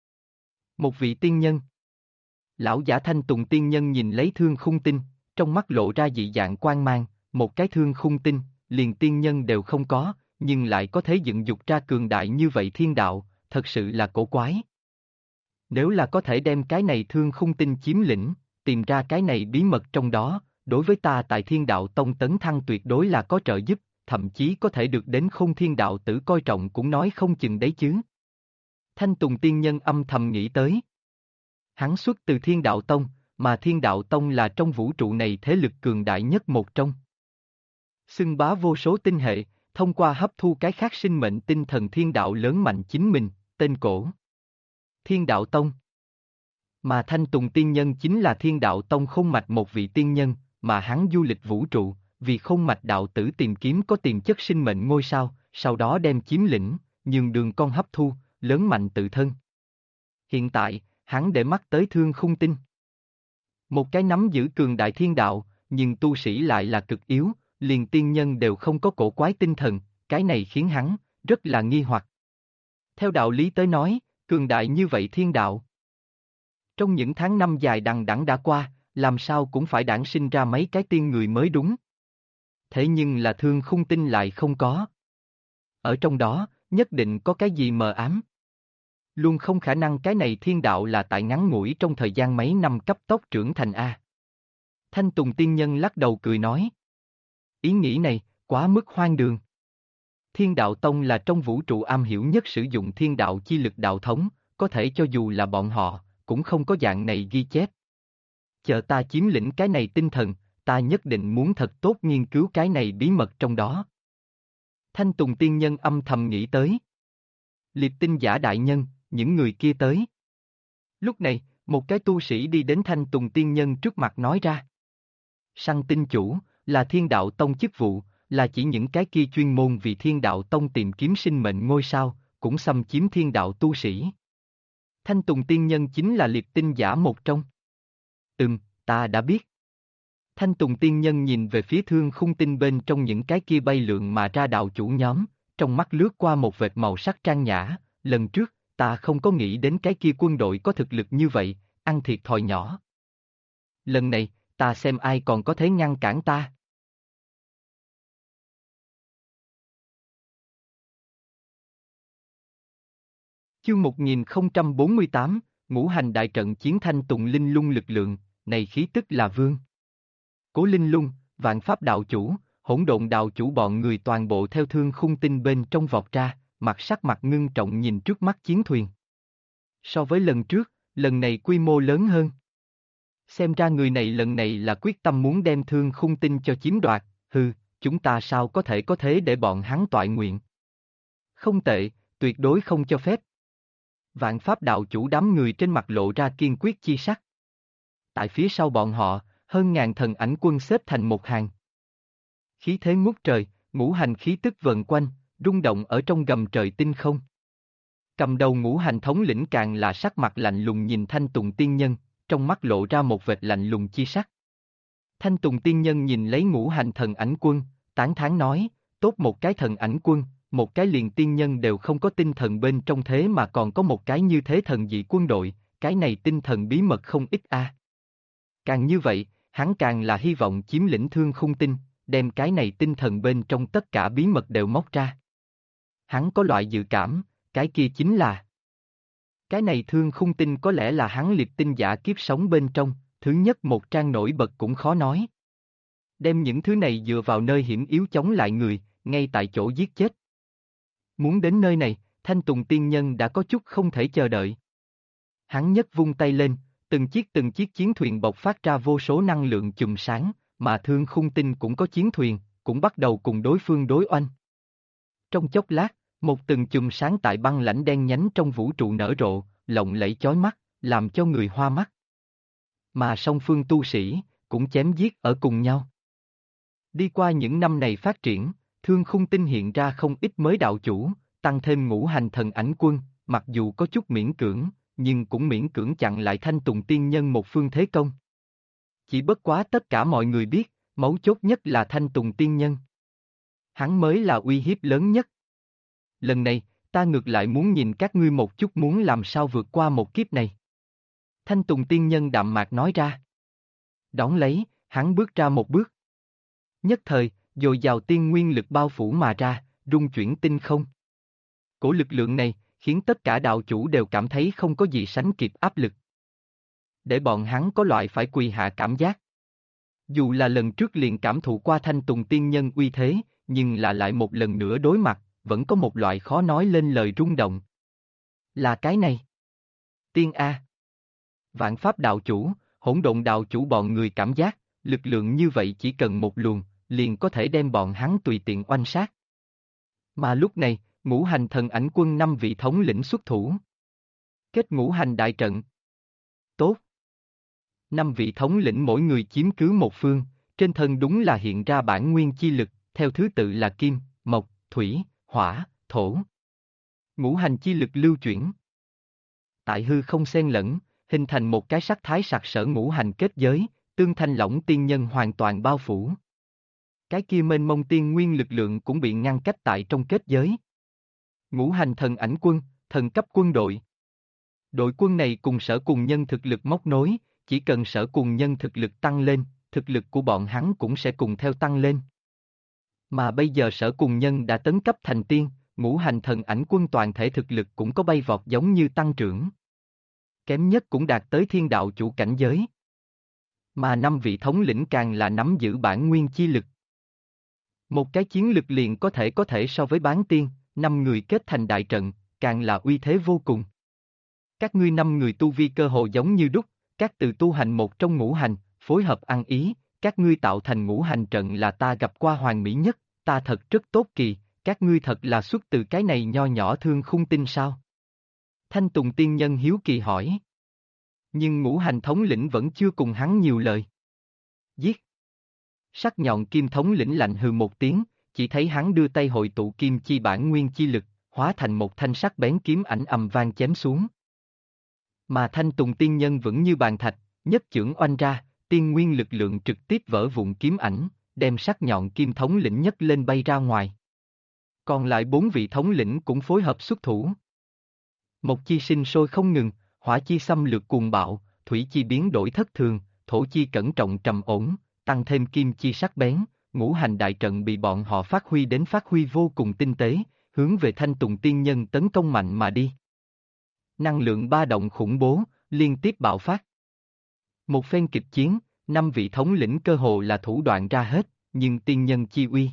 S1: Một vị tiên nhân. Lão giả Thanh Tùng tiên nhân nhìn lấy Thương Khung Tinh, trong mắt lộ ra dị dạng quang mang, một cái Thương Khung Tinh, liền tiên nhân đều không có, nhưng lại có thể dựng dục ra cường đại như vậy thiên đạo, thật sự là cổ quái. Nếu là có thể đem cái này Thương Khung Tinh chiếm lĩnh, tìm ra cái này bí mật trong đó, đối với ta tại thiên đạo tông tấn thăng tuyệt đối là có trợ giúp, thậm chí có thể được đến Khôn Thiên đạo tử coi trọng cũng nói không chừng đấy chứ. Thanh Tùng tiên nhân âm thầm nghĩ tới. Hắn xuất từ thiên đạo tông, mà thiên đạo tông là trong vũ trụ này thế lực cường đại nhất một trong. Xưng bá vô số tinh hệ, thông qua hấp thu cái khác sinh mệnh tinh thần thiên đạo lớn mạnh chính mình, tên cổ. Thiên đạo tông. Mà Thanh Tùng tiên nhân chính là thiên đạo tông Khôn Mạch một vị tiên nhân, mà hắn du lịch vũ trụ, vì Khôn Mạch đạo tử tìm kiếm có tiềm chất sinh mệnh ngôi sao, sau đó đem chiếm lĩnh, nhường đường con hấp thu, lớn mạnh tự thân. Hiện tại, hắn để mắt tới Thương Khung Tinh. Một cái nắm giữ cường đại thiên đạo, nhưng tu sĩ lại là cực yếu, liền tiên nhân đều không có cổ quái tinh thần, cái này khiến hắn rất là nghi hoặc. Theo đạo lý tới nói, cường đại như vậy thiên đạo. Trong những tháng năm dài đằng đẵng đã qua, làm sao cũng phải đản sinh ra mấy cái tiên người mới đúng. Thế nhưng là Thương Khung Tinh lại không có. Ở trong đó, nhất định có cái gì mờ ám. Luôn không khả năng cái này thiên đạo là tại ngắn ngủi trong thời gian mấy năm cấp tốc trưởng thành A. Thanh Tùng tiên nhân lắc đầu cười nói. Ý nghĩ này, quá mức hoang đường. Thiên đạo tông là trong vũ trụ am hiểu nhất sử dụng thiên đạo chi lực đạo thống, có thể cho dù là bọn họ, cũng không có dạng này ghi chép. Chờ ta chiếm lĩnh cái này tinh thần, ta nhất định muốn thật tốt nghiên cứu cái này bí mật trong đó. Thanh Tùng tiên nhân âm thầm nghĩ tới. Liệp tinh giả đại nhân, những người kia tới. Lúc này, một cái tu sĩ đi đến Thanh Tùng tiên nhân trước mặt nói ra. Săn tinh chủ, là thiên đạo tông chức vụ, là chỉ những cái kia chuyên môn vì thiên đạo tông tìm kiếm sinh mệnh ngôi sao, cũng xâm chiếm thiên đạo tu sĩ. Thanh Tùng tiên nhân chính là liệp tinh giả một trong. Ta đã biết. Thanh Tùng tiên nhân nhìn về phía Thương Khung Tinh bên trong những cái kia bay lượn mà ra đạo chủ nhóm, trong mắt lướt qua một vệt màu sắc trang nhã, lần trước, ta không có nghĩ đến cái kia quân đội có thực lực như vậy, ăn thiệt thòi nhỏ. Lần này, ta xem ai còn có thể ngăn cản ta. Chương 1048, Ngũ Hành Đại Trận chiến Thanh Tùng Linh Lung lực lượng, này khí tức là vương. Cố Linh Lung, Vạn Pháp đạo chủ, Hỗn Độn đạo chủ bọn người toàn bộ theo Thương Khung Tinh bên trong vọt ra, sắc mặt ngưng trọng nhìn trước mắt chiến thuyền. So với lần trước, lần này quy mô lớn hơn. Xem ra người này lần này là quyết tâm muốn đem Thương Khung Tinh cho chiếm đoạt, chúng ta sao có thể có thế để bọn hắn toại nguyện. Không tệ, tuyệt đối không cho phép. Vạn Pháp đạo chủ đám người trên mặt lộ ra kiên quyết chi sắc. Tại phía sau bọn họ, hơn ngàn thần ảnh quân xếp thành một hàng. Khí thế ngút trời, ngũ hành khí tức vần quanh, rung động ở trong gầm trời tinh không. Cầm đầu ngũ hành thống lĩnh càng là sắc mặt lạnh lùng nhìn Thanh Tùng tiên nhân, trong mắt lộ ra một vệt lạnh lùng chi sắc. Thanh Tùng tiên nhân nhìn lấy ngũ hành thần ảnh quân, tán thán nói, tốt một cái thần ảnh quân, một cái liền tiên nhân đều không có tinh thần bên trong thế mà còn có một cái như thế thần dị quân đội, cái này tinh thần bí mật không ít a. Càng như vậy, hắn càng là hy vọng chiếm lĩnh Thương Khung Tinh, đem cái này tinh thần bên trong tất cả bí mật đều móc ra. Hắn có loại dự cảm, cái kia chính là cái này Thương Khung Tinh có lẽ là hắn liệt tinh giả kiếp sống bên trong, thứ nhất một trang nổi bật cũng khó nói. Đem những thứ này dựa vào nơi hiểm yếu chống lại người, ngay tại chỗ giết chết. Muốn đến nơi này, Thanh Tùng tiên nhân đã có chút không thể chờ đợi. Hắn nhấc vung tay lên, từng chiếc chiến thuyền bộc phát ra vô số năng lượng chùm sáng, mà Thương Khung Tinh cũng có chiến thuyền, cũng bắt đầu cùng đối phương đối oanh. Trong chốc lát, một từng chùm sáng tại băng lãnh đen nhánh trong vũ trụ nở rộ, lộng lẫy chói mắt, làm cho người hoa mắt. Mà song phương tu sĩ, cũng chém giết ở cùng nhau. Đi qua những năm này phát triển, Thương Khung Tinh hiện ra không ít mới đạo chủ, tăng thêm ngũ hành thần ảnh quân, mặc dù có chút miễn cưỡng, nhưng cũng miễn cưỡng chặn lại Thanh Tùng tiên nhân một phương thế công. Chỉ bất quá tất cả mọi người biết, mấu chốt nhất là Thanh Tùng tiên nhân. Hắn mới là uy hiếp lớn nhất. Lần này, ta ngược lại muốn nhìn các ngươi một chút muốn làm sao vượt qua một kiếp này. Thanh Tùng tiên nhân đạm mạc nói ra. Đón lấy, hắn bước ra một bước. Nhất thời, dồi dào tiên nguyên lực bao phủ mà ra, rung chuyển tinh không. Cổ lực lượng này, khiến tất cả đạo chủ đều cảm thấy không có gì sánh kịp áp lực. Để bọn hắn có loại phải quỳ hạ cảm giác. Dù là lần trước liền cảm thụ qua Thanh Tùng tiên nhân uy thế, nhưng là lại một lần nữa đối mặt, vẫn có một loại khó nói lên lời rung động. Là cái này. Tiên A. Vạn Pháp đạo chủ, Hỗn Độn đạo chủ bọn người cảm giác, lực lượng như vậy chỉ cần một luồng, liền có thể đem bọn hắn tùy tiện oanh sát. Mà lúc này, ngũ hành thần ảnh quân 5 vị thống lĩnh xuất thủ. Kết ngũ hành đại trận. Tốt. 5 vị thống lĩnh mỗi người chiếm cứ một phương, trên thân đúng là hiện ra bản nguyên chi lực, theo thứ tự là kim, mộc, thủy, hỏa, thổ. Ngũ hành chi lực lưu chuyển. Tại hư không xen lẫn, hình thành một cái sắc thái sặc sỡ ngũ hành kết giới, tương thanh lỏng tiên nhân hoàn toàn bao phủ. Cái kia mênh mông tiên nguyên lực lượng cũng bị ngăn cách tại trong kết giới. Ngũ hành thần ảnh quân, thần cấp quân đội. Đội quân này cùng sở cùng nhân thực lực móc nối, chỉ cần sở cùng nhân thực lực tăng lên, thực lực của bọn hắn cũng sẽ cùng theo tăng lên. Mà bây giờ sở cùng nhân đã tấn cấp thành tiên, ngũ hành thần ảnh quân toàn thể thực lực cũng có bay vọt giống như tăng trưởng. Kém nhất cũng đạt tới thiên đạo chủ cảnh giới. Mà 5 vị thống lĩnh càng là nắm giữ bản nguyên chi lực. Một cái chiến lực liền có thể so với bán tiên, 5 người kết thành đại trận, càng là uy thế vô cùng. Các ngươi 5 người tu vi cơ hồ giống như đúc, các từ tu hành một trong ngũ hành, phối hợp ăn ý, các ngươi tạo thành ngũ hành trận là ta gặp qua hoàn mỹ nhất, ta thật rất tốt kỳ, các ngươi thật là xuất từ cái này nho nhỏ Thương Khung Tinh sao? Thanh Tùng tiên nhân hiếu kỳ hỏi. Nhưng ngũ hành thống lĩnh vẫn chưa cùng hắn nhiều lời. Giết! Sắc nhọn kim thống lĩnh lạnh hừ một tiếng, chỉ thấy hắn đưa tay hội tụ kim chi bản nguyên chi lực, hóa thành một thanh sắc bén kiếm ảnh ầm vang chém xuống. Mà Thanh Tùng tiên nhân vẫn như bàn thạch, nhất chưởng oanh ra, tiên nguyên lực lượng trực tiếp vỡ vụn kiếm ảnh, đem sắc nhọn kim thống lĩnh nhất lên bay ra ngoài. Còn lại 4 vị thống lĩnh cũng phối hợp xuất thủ. Một chi sinh sôi không ngừng, hỏa chi xâm lược cuồng bạo, thủy chi biến đổi thất thường, thổ chi cẩn trọng trầm ổn, tăng thêm kim chi sắc bén, ngũ hành đại trận bị bọn họ phát huy vô cùng tinh tế, hướng về Thanh Tùng tiên nhân tấn công mạnh mà đi. Năng lượng ba động khủng bố, liên tiếp bạo phát. Một phen kịch chiến, 5 vị thống lĩnh cơ hồ là thủ đoạn ra hết, nhưng tiên nhân chi uy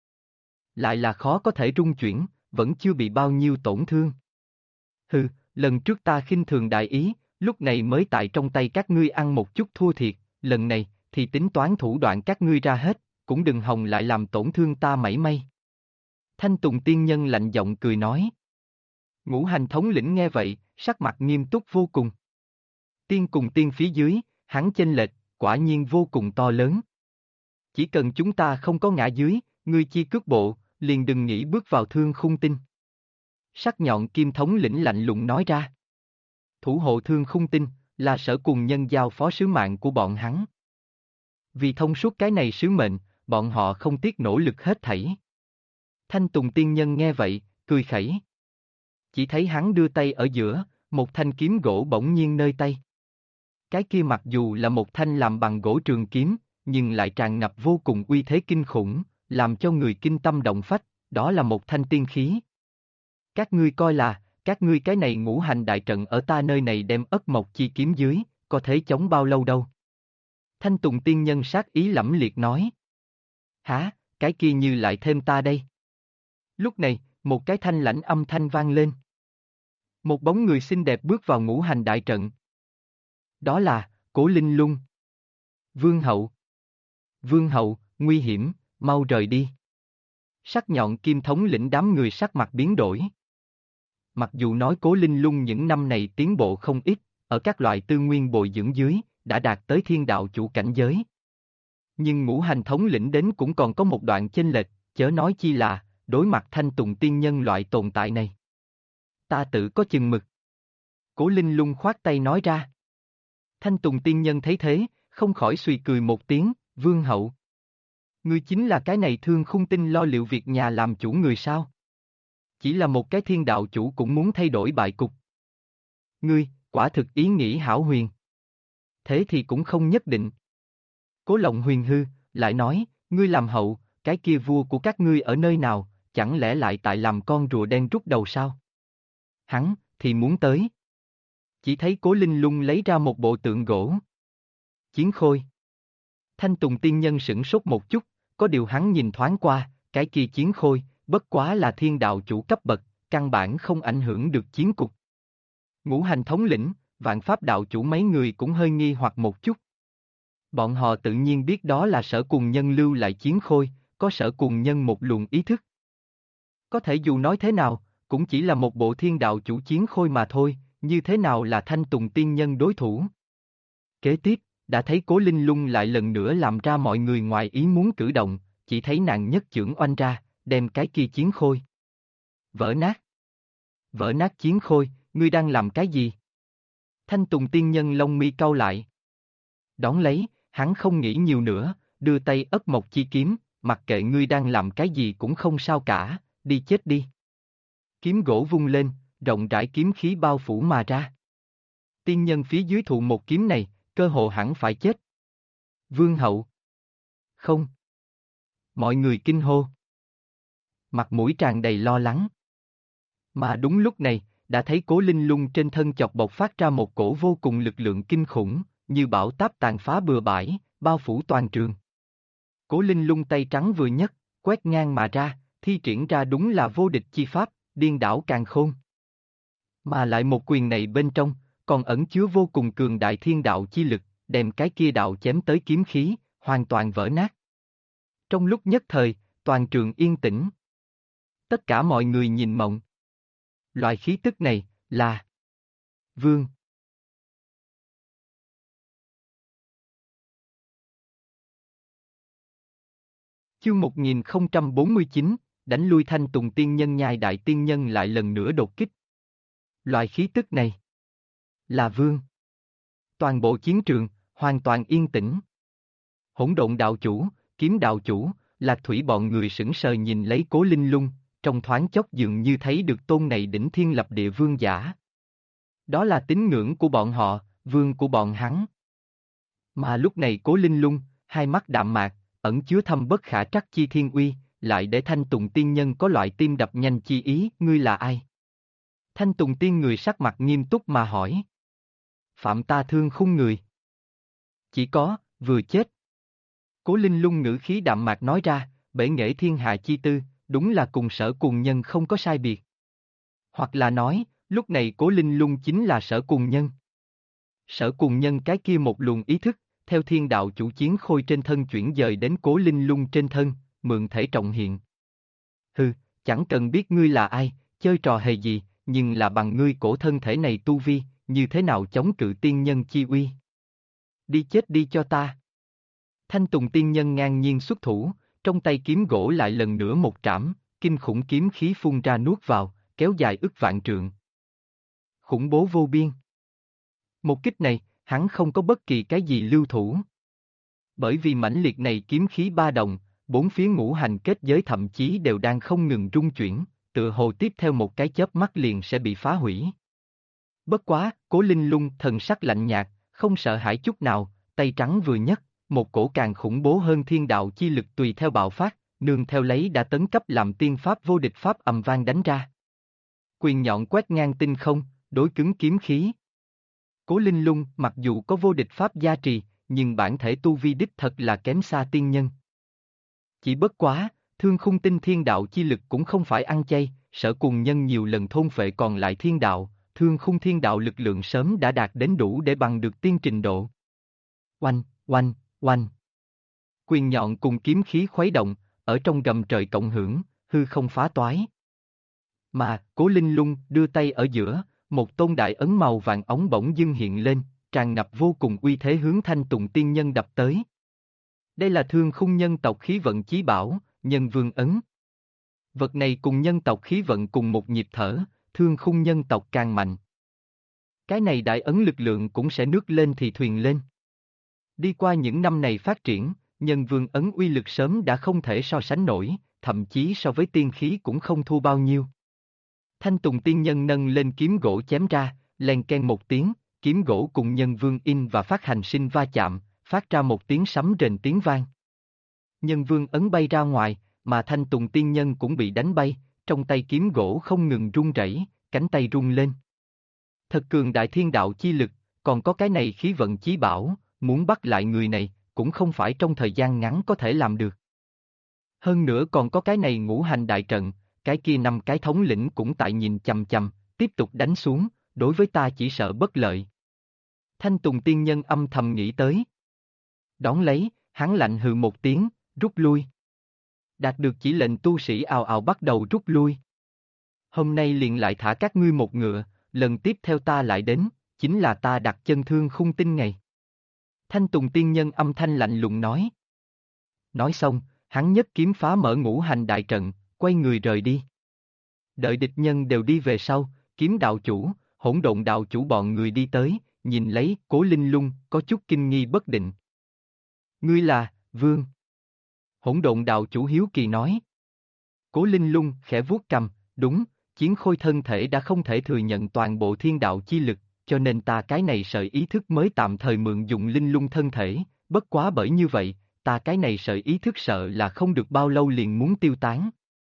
S1: lại là khó có thể rung chuyển, vẫn chưa bị bao nhiêu tổn thương. Hừ, lần trước ta khinh thường đại ý, lúc này mới tại trong tay các ngươi ăn một chút thua thiệt, lần này, thì tính toán thủ đoạn các ngươi ra hết, cũng đừng hòng lại làm tổn thương ta mảy may. Thanh Tùng tiên nhân lạnh giọng cười nói. Ngũ hành thống lĩnh nghe vậy, sắc mặt nghiêm túc vô cùng. Tiên cùng tiên phía dưới, hắn chênh lệch, quả nhiên vô cùng to lớn. Chỉ cần chúng ta không có ngã dưới, ngươi chi cước bộ, liền đừng nghĩ bước vào Thương Khung Tinh. Sắc nhọn kim thống lĩnh lạnh lùng nói ra. Thủ hộ Thương Khung Tinh, là sở cùng nhân giao phó sứ mạng của bọn hắn. Vì thông suốt cái này sứ mệnh, bọn họ không tiếc nỗ lực hết thảy. Thanh Tùng tiên nhân nghe vậy, cười khẩy. Chỉ thấy hắn đưa tay ở giữa, một thanh kiếm gỗ bỗng nhiên nơi tay. Cái kia mặc dù là một thanh làm bằng gỗ trường kiếm, nhưng lại tràn ngập vô cùng uy thế kinh khủng, làm cho người kinh tâm động phách, đó là một thanh tiên khí. Các ngươi coi là, các ngươi cái này ngũ hành đại trận ở ta nơi này đem ất mộc chi kiếm dưới, có thể chống bao lâu đâu. Thanh Tùng tiên nhân sát ý lẫm liệt nói. Hả, cái kia như lại thêm ta đây. Lúc này, một cái thanh lãnh âm thanh vang lên. Một bóng người xinh đẹp bước vào ngũ hành đại trận. Đó là, Cố Linh Lung. Vương hậu. Vương hậu, nguy hiểm, mau rời đi. Sắc nhọn kim thống lĩnh đám người sắc mặt biến đổi. Mặc dù nói Cố Linh Lung những năm này tiến bộ không ít, ở các loại tư nguyên bồi dưỡng dưới, đã đạt tới thiên đạo chủ cảnh giới. Nhưng ngũ hành thống lĩnh đến cũng còn có một đoạn chênh lệch, chớ nói chi là, đối mặt Thanh Tùng tiên nhân loại tồn tại này. Ta tự có chừng mực. Cố Linh Lung khoát tay nói ra. Thanh Tùng tiên nhân thấy thế, không khỏi suy cười một tiếng, vương hậu. Ngươi chính là cái này Thương Khung Tinh lo liệu việc nhà làm chủ người sao? Chỉ là một cái thiên đạo chủ cũng muốn thay đổi bại cục. Ngươi, quả thực ý nghĩ hão huyền. Thế thì cũng không nhất định. Cố Lộng Huyền hư, lại nói, ngươi làm hậu, cái kia vua của các ngươi ở nơi nào, chẳng lẽ lại tại làm con rùa đen rút đầu sao? Hắn, thì muốn tới. Chỉ thấy Cố Linh Lung lấy ra một bộ tượng gỗ. Chiến khôi. Thanh Tùng tiên nhân sửng sốt một chút, có điều hắn nhìn thoáng qua, cái kia chiến khôi, bất quá là thiên đạo chủ cấp bậc, căn bản không ảnh hưởng được chiến cục. Ngũ hành thống lĩnh, vạn pháp đạo chủ mấy người cũng hơi nghi hoặc một chút. Bọn họ tự nhiên biết đó là Sở Cùng Nhân lưu lại chiến khôi, có Sở Cùng Nhân một luồng ý thức. Có thể dù nói thế nào, cũng chỉ là một bộ thiên đạo chủ chiến khôi mà thôi, như thế nào là Thanh Tùng tiên nhân đối thủ. Kế tiếp, đã thấy Cố Linh Lung lại lần nữa làm ra mọi người ngoài ý muốn cử động, chỉ thấy nàng nhất chưởng oanh ra, đem cái kia chiến khôi. Vỡ nát. Vỡ nát chiến khôi, ngươi đang làm cái gì? Thanh Tùng tiên nhân lông mi cau lại. Đón lấy, hắn không nghĩ nhiều nữa, đưa tay ất mộc chi kiếm, mặc kệ ngươi đang làm cái gì cũng không sao cả, đi chết đi. Kiếm gỗ vung lên, rộng rãi kiếm khí bao phủ mà ra. Tiên nhân phía dưới thụ một kiếm này, cơ hồ hẳn phải chết. Vương hậu. Không. Mọi người kinh hô. Mặt mũi tràn đầy lo lắng. Mà đúng lúc này, đã thấy Cố Linh Lung trên thân chọc bộc phát ra một cổ vô cùng lực lượng kinh khủng, như bão táp tàn phá bừa bãi, bao phủ toàn trường. Cố Linh Lung tay trắng vừa nhấc, quét ngang mà ra, thi triển ra đúng là vô địch chi pháp, điên đảo càn khôn. Mà lại một quyền này bên trong, còn ẩn chứa vô cùng cường đại thiên đạo chi lực, đem cái kia đạo chém tới kiếm khí, hoàn toàn vỡ nát. Trong lúc nhất thời, toàn trường yên tĩnh. Tất cả mọi người nhìn mộng. Loại khí tức này, là Vương. Chương 1049, đánh lui Thanh Tùng tiên nhân nhai đại tiên nhân lại lần nữa đột kích. Loại khí tức này, là Vương. Toàn bộ chiến trường, hoàn toàn yên tĩnh. Hỗn độn đạo chủ, kiếm đạo chủ, Lạc Thủy bọn người sững sờ nhìn lấy Cố Linh Lung, trong thoáng chốc dường như thấy được tôn này đỉnh thiên lập địa vương giả. Đó là tín ngưỡng của bọn họ, vương của bọn hắn. Mà lúc này Cố Linh Lung, hai mắt đạm mạc, ẩn chứa thâm bất khả trắc chi thiên uy, lại để Thanh Tùng tiên nhân có loại tim đập nhanh chi ý, ngươi là ai? Thanh Tùng tiên người sắc mặt nghiêm túc mà hỏi. Phạm ta Thương Khung người. Chỉ có, vừa chết. Cố Linh Lung ngữ khí đạm mạc nói ra, bể nghệ thiên hạ chi tư, đúng là cùng Sở Cùng Nhân không có sai biệt. Hoặc là nói, lúc này Cố Linh Lung chính là Sở Cùng Nhân. Sở Cùng Nhân cái kia một luồng ý thức, theo thiên đạo chủ chiến khôi trên thân chuyển dời đến Cố Linh Lung trên thân, mượn thể trọng hiện. Hừ, chẳng cần biết ngươi là ai, chơi trò hề gì, nhưng là bằng ngươi cổ thân thể này tu vi, như thế nào chống cự tiên nhân chi uy. Đi chết đi cho ta. Thanh Tùng tiên nhân ngang nhiên xuất thủ, trong tay kiếm gỗ lại lần nữa một trảm, kinh khủng kiếm khí phun ra nuốt vào, kéo dài ức vạn trượng. Khủng bố vô biên. Một kích này, hắn không có bất kỳ cái gì lưu thủ. Bởi vì mãnh liệt này kiếm khí ba đồng, bốn phía ngũ hành kết giới thậm chí đều đang không ngừng rung chuyển, tựa hồ tiếp theo một cái chớp mắt liền sẽ bị phá hủy. Bất quá, Cố Linh Lung thần sắc lạnh nhạt, không sợ hãi chút nào, tay trắng vừa nhấc, một cổ càng khủng bố hơn thiên đạo chi lực tùy theo bạo phát, nương theo lấy đã tấn cấp làm tiên pháp vô địch pháp ầm vang đánh ra. Quyền nhọn quét ngang tinh không, đối cứng kiếm khí. Cố Linh Lung mặc dù có vô địch pháp gia trì, nhưng bản thể tu vi đích thật là kém xa tiên nhân. Chỉ bất quá, thương khung tinh thiên đạo chi lực cũng không phải ăn chay, Sở Cùng Nhân nhiều lần thôn phệ còn lại thiên đạo, thương khung thiên đạo lực lượng sớm đã đạt đến đủ để bằng được tiên trình độ. Oanh, oanh, oanh. Quyền nhọn cùng kiếm khí khuấy động, ở trong gầm trời cộng hưởng, hư không phá toái. Mà, Cố Linh Lung đưa tay ở giữa, một tôn đại ấn màu vàng ống bỗng dưng hiện lên, tràn ngập vô cùng uy thế hướng Thanh Tùng tiên nhân đập tới. Đây là thương khung nhân tộc khí vận chí bảo, nhân vương ấn. Vật này cùng nhân tộc khí vận cùng một nhịp thở, thương khung nhân tộc càng mạnh. Cái này đại ấn lực lượng cũng sẽ nước lên thì thuyền lên. Đi qua những năm này phát triển, nhân vương ấn uy lực sớm đã không thể so sánh nổi, thậm chí so với tiên khí cũng không thua bao nhiêu. Thanh Tùng tiên nhân nâng lên kiếm gỗ chém ra, len ken một tiếng, kiếm gỗ cùng nhân vương in và phát hành sinh va chạm, phát ra một tiếng sấm rền tiếng vang. Nhân vương ấn bay ra ngoài, mà Thanh Tùng tiên nhân cũng bị đánh bay, trong tay kiếm gỗ không ngừng rung rẩy, cánh tay rung lên. Thật cường đại thiên đạo chi lực, còn có cái này khí vận chí bảo, muốn bắt lại người này, cũng không phải trong thời gian ngắn có thể làm được. Hơn nữa còn có cái này ngũ hành đại trận, cái kia 5 cái thống lĩnh cũng tại nhìn chằm chằm, tiếp tục đánh xuống, đối với ta chỉ sợ bất lợi. Thanh Tùng tiên nhân âm thầm nghĩ tới. Đón lấy, hắn lạnh hừ một tiếng, rút lui. Đạt được chỉ lệnh tu sĩ ào ào bắt đầu rút lui. Hôm nay liền lại thả các ngươi một ngựa, lần tiếp theo ta lại đến, chính là ta đặt chân thương khung tinh ngày. Thanh Tùng tiên nhân âm thanh lạnh lùng nói. Nói xong, hắn nhất kiếm phá mở ngũ hành đại trận, quay người rời đi. Đợi địch nhân đều đi về sau, kiếm đạo chủ, hỗn độn đạo chủ bọn người đi tới, nhìn lấy Cố Linh Lung, có chút kinh nghi bất định. Ngươi là, Vương. Hỗn độn đạo chủ hiếu kỳ nói. Cố Linh Lung khẽ vuốt cằm, đúng, chiến khôi thân thể đã không thể thừa nhận toàn bộ thiên đạo chi lực, cho nên ta cái này sợi ý thức mới tạm thời mượn dụng Linh Lung thân thể, bất quá bởi như vậy, ta cái này sợi ý thức sợ là không được bao lâu liền muốn tiêu tán.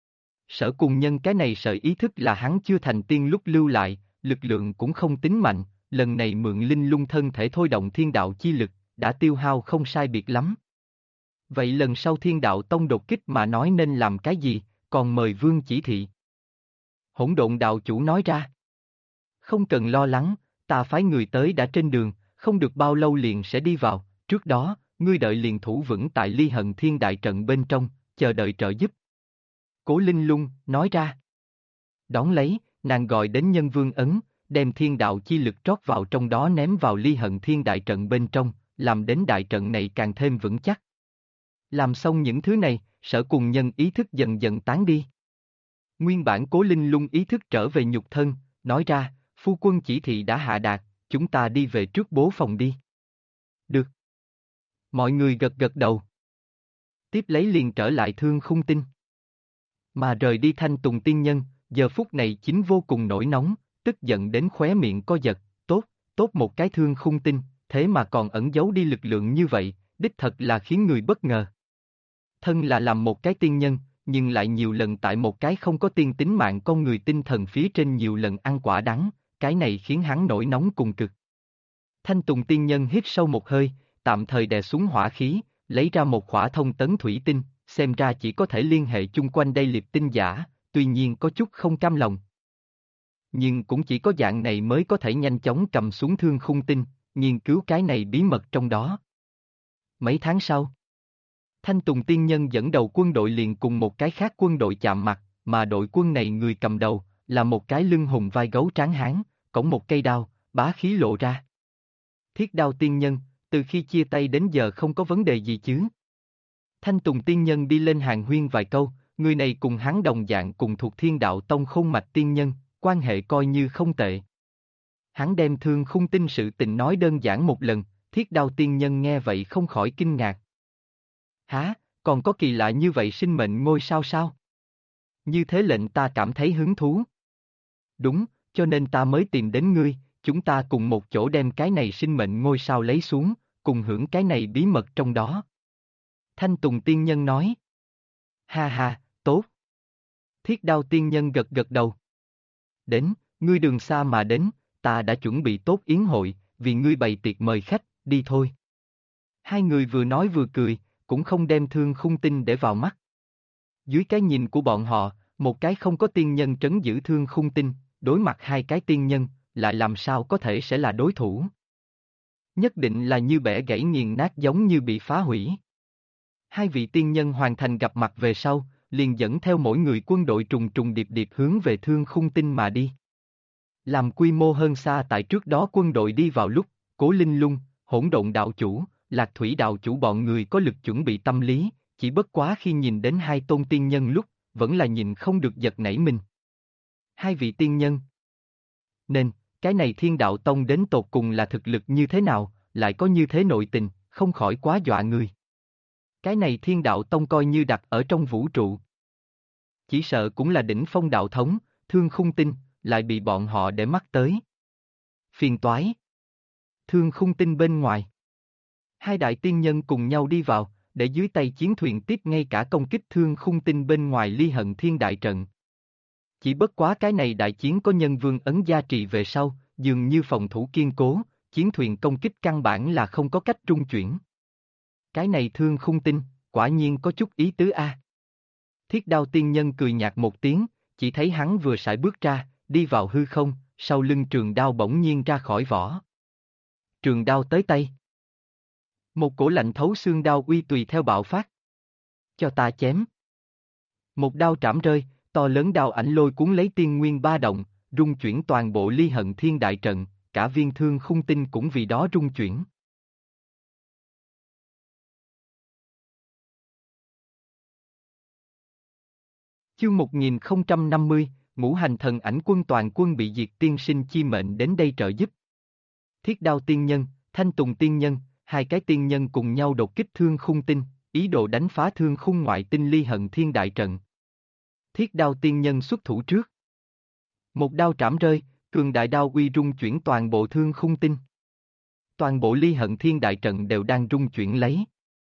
S1: Sở Cùng Nhân cái này sợi ý thức là hắn chưa thành tiên lúc lưu lại, lực lượng cũng không tính mạnh, lần này mượn Linh Lung thân thể thôi động thiên đạo chi lực, đã tiêu hao không sai biệt lắm. Vậy lần sau thiên đạo tông đột kích mà nói nên làm cái gì, còn mời Vương chỉ thị. Hỗn độn đạo chủ nói ra. Không cần lo lắng, ta phái người tới đã trên đường, không được bao lâu liền sẽ đi vào, trước đó, ngươi đợi liền thủ vững tại Ly Hận Thiên đại trận bên trong, chờ đợi trợ giúp. Cố Linh Lung nói ra. Đón lấy, nàng gọi đến nhân vương ấn, đem thiên đạo chi lực trót vào trong đó ném vào Ly Hận Thiên đại trận bên trong, làm đến đại trận này càng thêm vững chắc. Làm xong những thứ này, Sở Cùng Nhân ý thức dần dần tán đi. Nguyên bản Cố Linh Lung ý thức trở về nhục thân, nói ra, phu quân chỉ thị đã hạ đạt, chúng ta đi về trước bố phòng đi. Được. Mọi người gật gật đầu. Tiếp lấy liền trở lại thương khung tinh. Mà rời đi Thanh Tùng tiên nhân, giờ phút này chính vô cùng nổi nóng, tức giận đến khóe miệng co giật, tốt một cái thương khung tinh, thế mà còn ẩn giấu đi lực lượng như vậy, đích thật là khiến người bất ngờ. Thân là làm một cái tiên nhân, nhưng lại nhiều lần tại một cái không có tiên tính mạng con người tinh thần phía trên nhiều lần ăn quả đắng, cái này khiến hắn nổi nóng cùng cực. Thanh Tùng tiên nhân hít sâu một hơi, tạm thời đè xuống hỏa khí, lấy ra một khỏa thông tấn thủy tinh, xem ra chỉ có thể liên hệ chung quanh đây liệp tinh giả, tuy nhiên có chút không cam lòng. Nhưng cũng chỉ có dạng này mới có thể nhanh chóng cầm xuống thương khung tinh, nghiên cứu cái này bí mật trong đó. Mấy tháng sau, Thanh Tùng tiên nhân dẫn đầu quân đội liền cùng một cái khác quân đội chạm mặt, mà đội quân này người cầm đầu, là một cái lưng hùng vai gấu tráng hán, cõng một cây đao, bá khí lộ ra. Thiết Đao tiên nhân, từ khi chia tay đến giờ không có vấn đề gì chứ? Thanh Tùng tiên nhân đi lên hàng huyên vài câu, người này cùng hắn đồng dạng cùng thuộc Thiên Đạo Tông Khôn Mạch tiên nhân, quan hệ coi như không tệ. Hắn đem thương khung tinh sự tình nói đơn giản một lần, Thiết Đao tiên nhân nghe vậy không khỏi kinh ngạc, Hả, còn có kỳ lạ như vậy sinh mệnh ngôi sao sao? Như thế lệnh ta cảm thấy hứng thú. Đúng, cho nên ta mới tìm đến ngươi, chúng ta cùng một chỗ đem cái này sinh mệnh ngôi sao lấy xuống, cùng hưởng cái này bí mật trong đó. Thanh Tùng tiên nhân nói. Ha ha, tốt. Thiết Đao tiên nhân gật gật đầu. Đến, ngươi đường xa mà đến, ta đã chuẩn bị tốt yến hội, vì ngươi bày tiệc mời khách, đi thôi. Hai người vừa nói vừa cười, cũng không đem Thương Khung Tinh để vào mắt. Dưới cái nhìn của bọn họ, một cái không có tiên nhân trấn giữ Thương Khung Tinh, đối mặt hai cái tiên nhân, lại làm sao có thể sẽ là đối thủ. Nhất định là như bẻ gãy nghiền nát giống như bị phá hủy. Hai vị tiên nhân hoàn thành gặp mặt về sau, liền dẫn theo mỗi người quân đội trùng trùng điệp điệp hướng về Thương Khung Tinh mà đi. Làm quy mô hơn xa tại trước đó quân đội đi vào lúc, Cố Linh Lung, Hỗn Độn đạo chủ, Lạc Thủy đạo chủ bọn người có lực chuẩn bị tâm lý, chỉ bất quá khi nhìn đến hai tôn tiên nhân lúc, vẫn là nhìn không được giật nảy mình. Hai vị tiên nhân. Nên, cái này Thiên Đạo Tông đến tột cùng là thực lực như thế nào, lại có như thế nội tình, không khỏi quá dọa người. Cái này Thiên Đạo Tông coi như đặt ở trong vũ trụ. Chỉ sợ cũng là đỉnh phong đạo thống, Thương Khung Tinh, lại bị bọn họ để mắt tới. Phiền toái. Thương Khung Tinh bên ngoài. Hai đại tiên nhân cùng nhau đi vào, để dưới tay chiến thuyền tiếp ngay cả công kích Thương Khung Tinh bên ngoài Ly Hận Thiên đại trận. Chỉ bất quá cái này đại chiến có nhân vương ấn gia trì về sau, dường như phòng thủ kiên cố, chiến thuyền công kích căn bản là không có cách trung chuyển. Cái này Thương Khung Tinh, quả nhiên có chút ý tứ a. Thiết Đao tiên nhân cười nhạt một tiếng, chỉ thấy hắn vừa sải bước ra, đi vào hư không, sau lưng trường đao bỗng nhiên ra khỏi vỏ. Trường đao tới tay. Một cổ lạnh thấu xương đao uy tùy theo bạo phát. Cho ta chém. Một đao trảm rơi, to lớn đao ảnh lôi cuốn lấy tiên nguyên ba động, rung chuyển toàn bộ Ly Hận Thiên đại trận, cả viên Thương Khung Tinh cũng vì đó rung chuyển. Chương 1050, Ngũ Hành Thần Ảnh Quân toàn quân bị diệt tiên sinh chi mệnh đến đây trợ giúp. Thiết Đao tiên nhân, Thanh Tùng tiên nhân, hai cái tiên nhân cùng nhau đột kích Thương Khung Tinh, ý đồ đánh phá Thương Khung ngoại tinh Ly Hận Thiên đại trận. Thiết Đao tiên nhân xuất thủ trước. Một đao trảm rơi, cường đại đao uy rung chuyển toàn bộ Thương Khung Tinh. Toàn bộ Ly Hận Thiên đại trận đều đang rung chuyển lấy.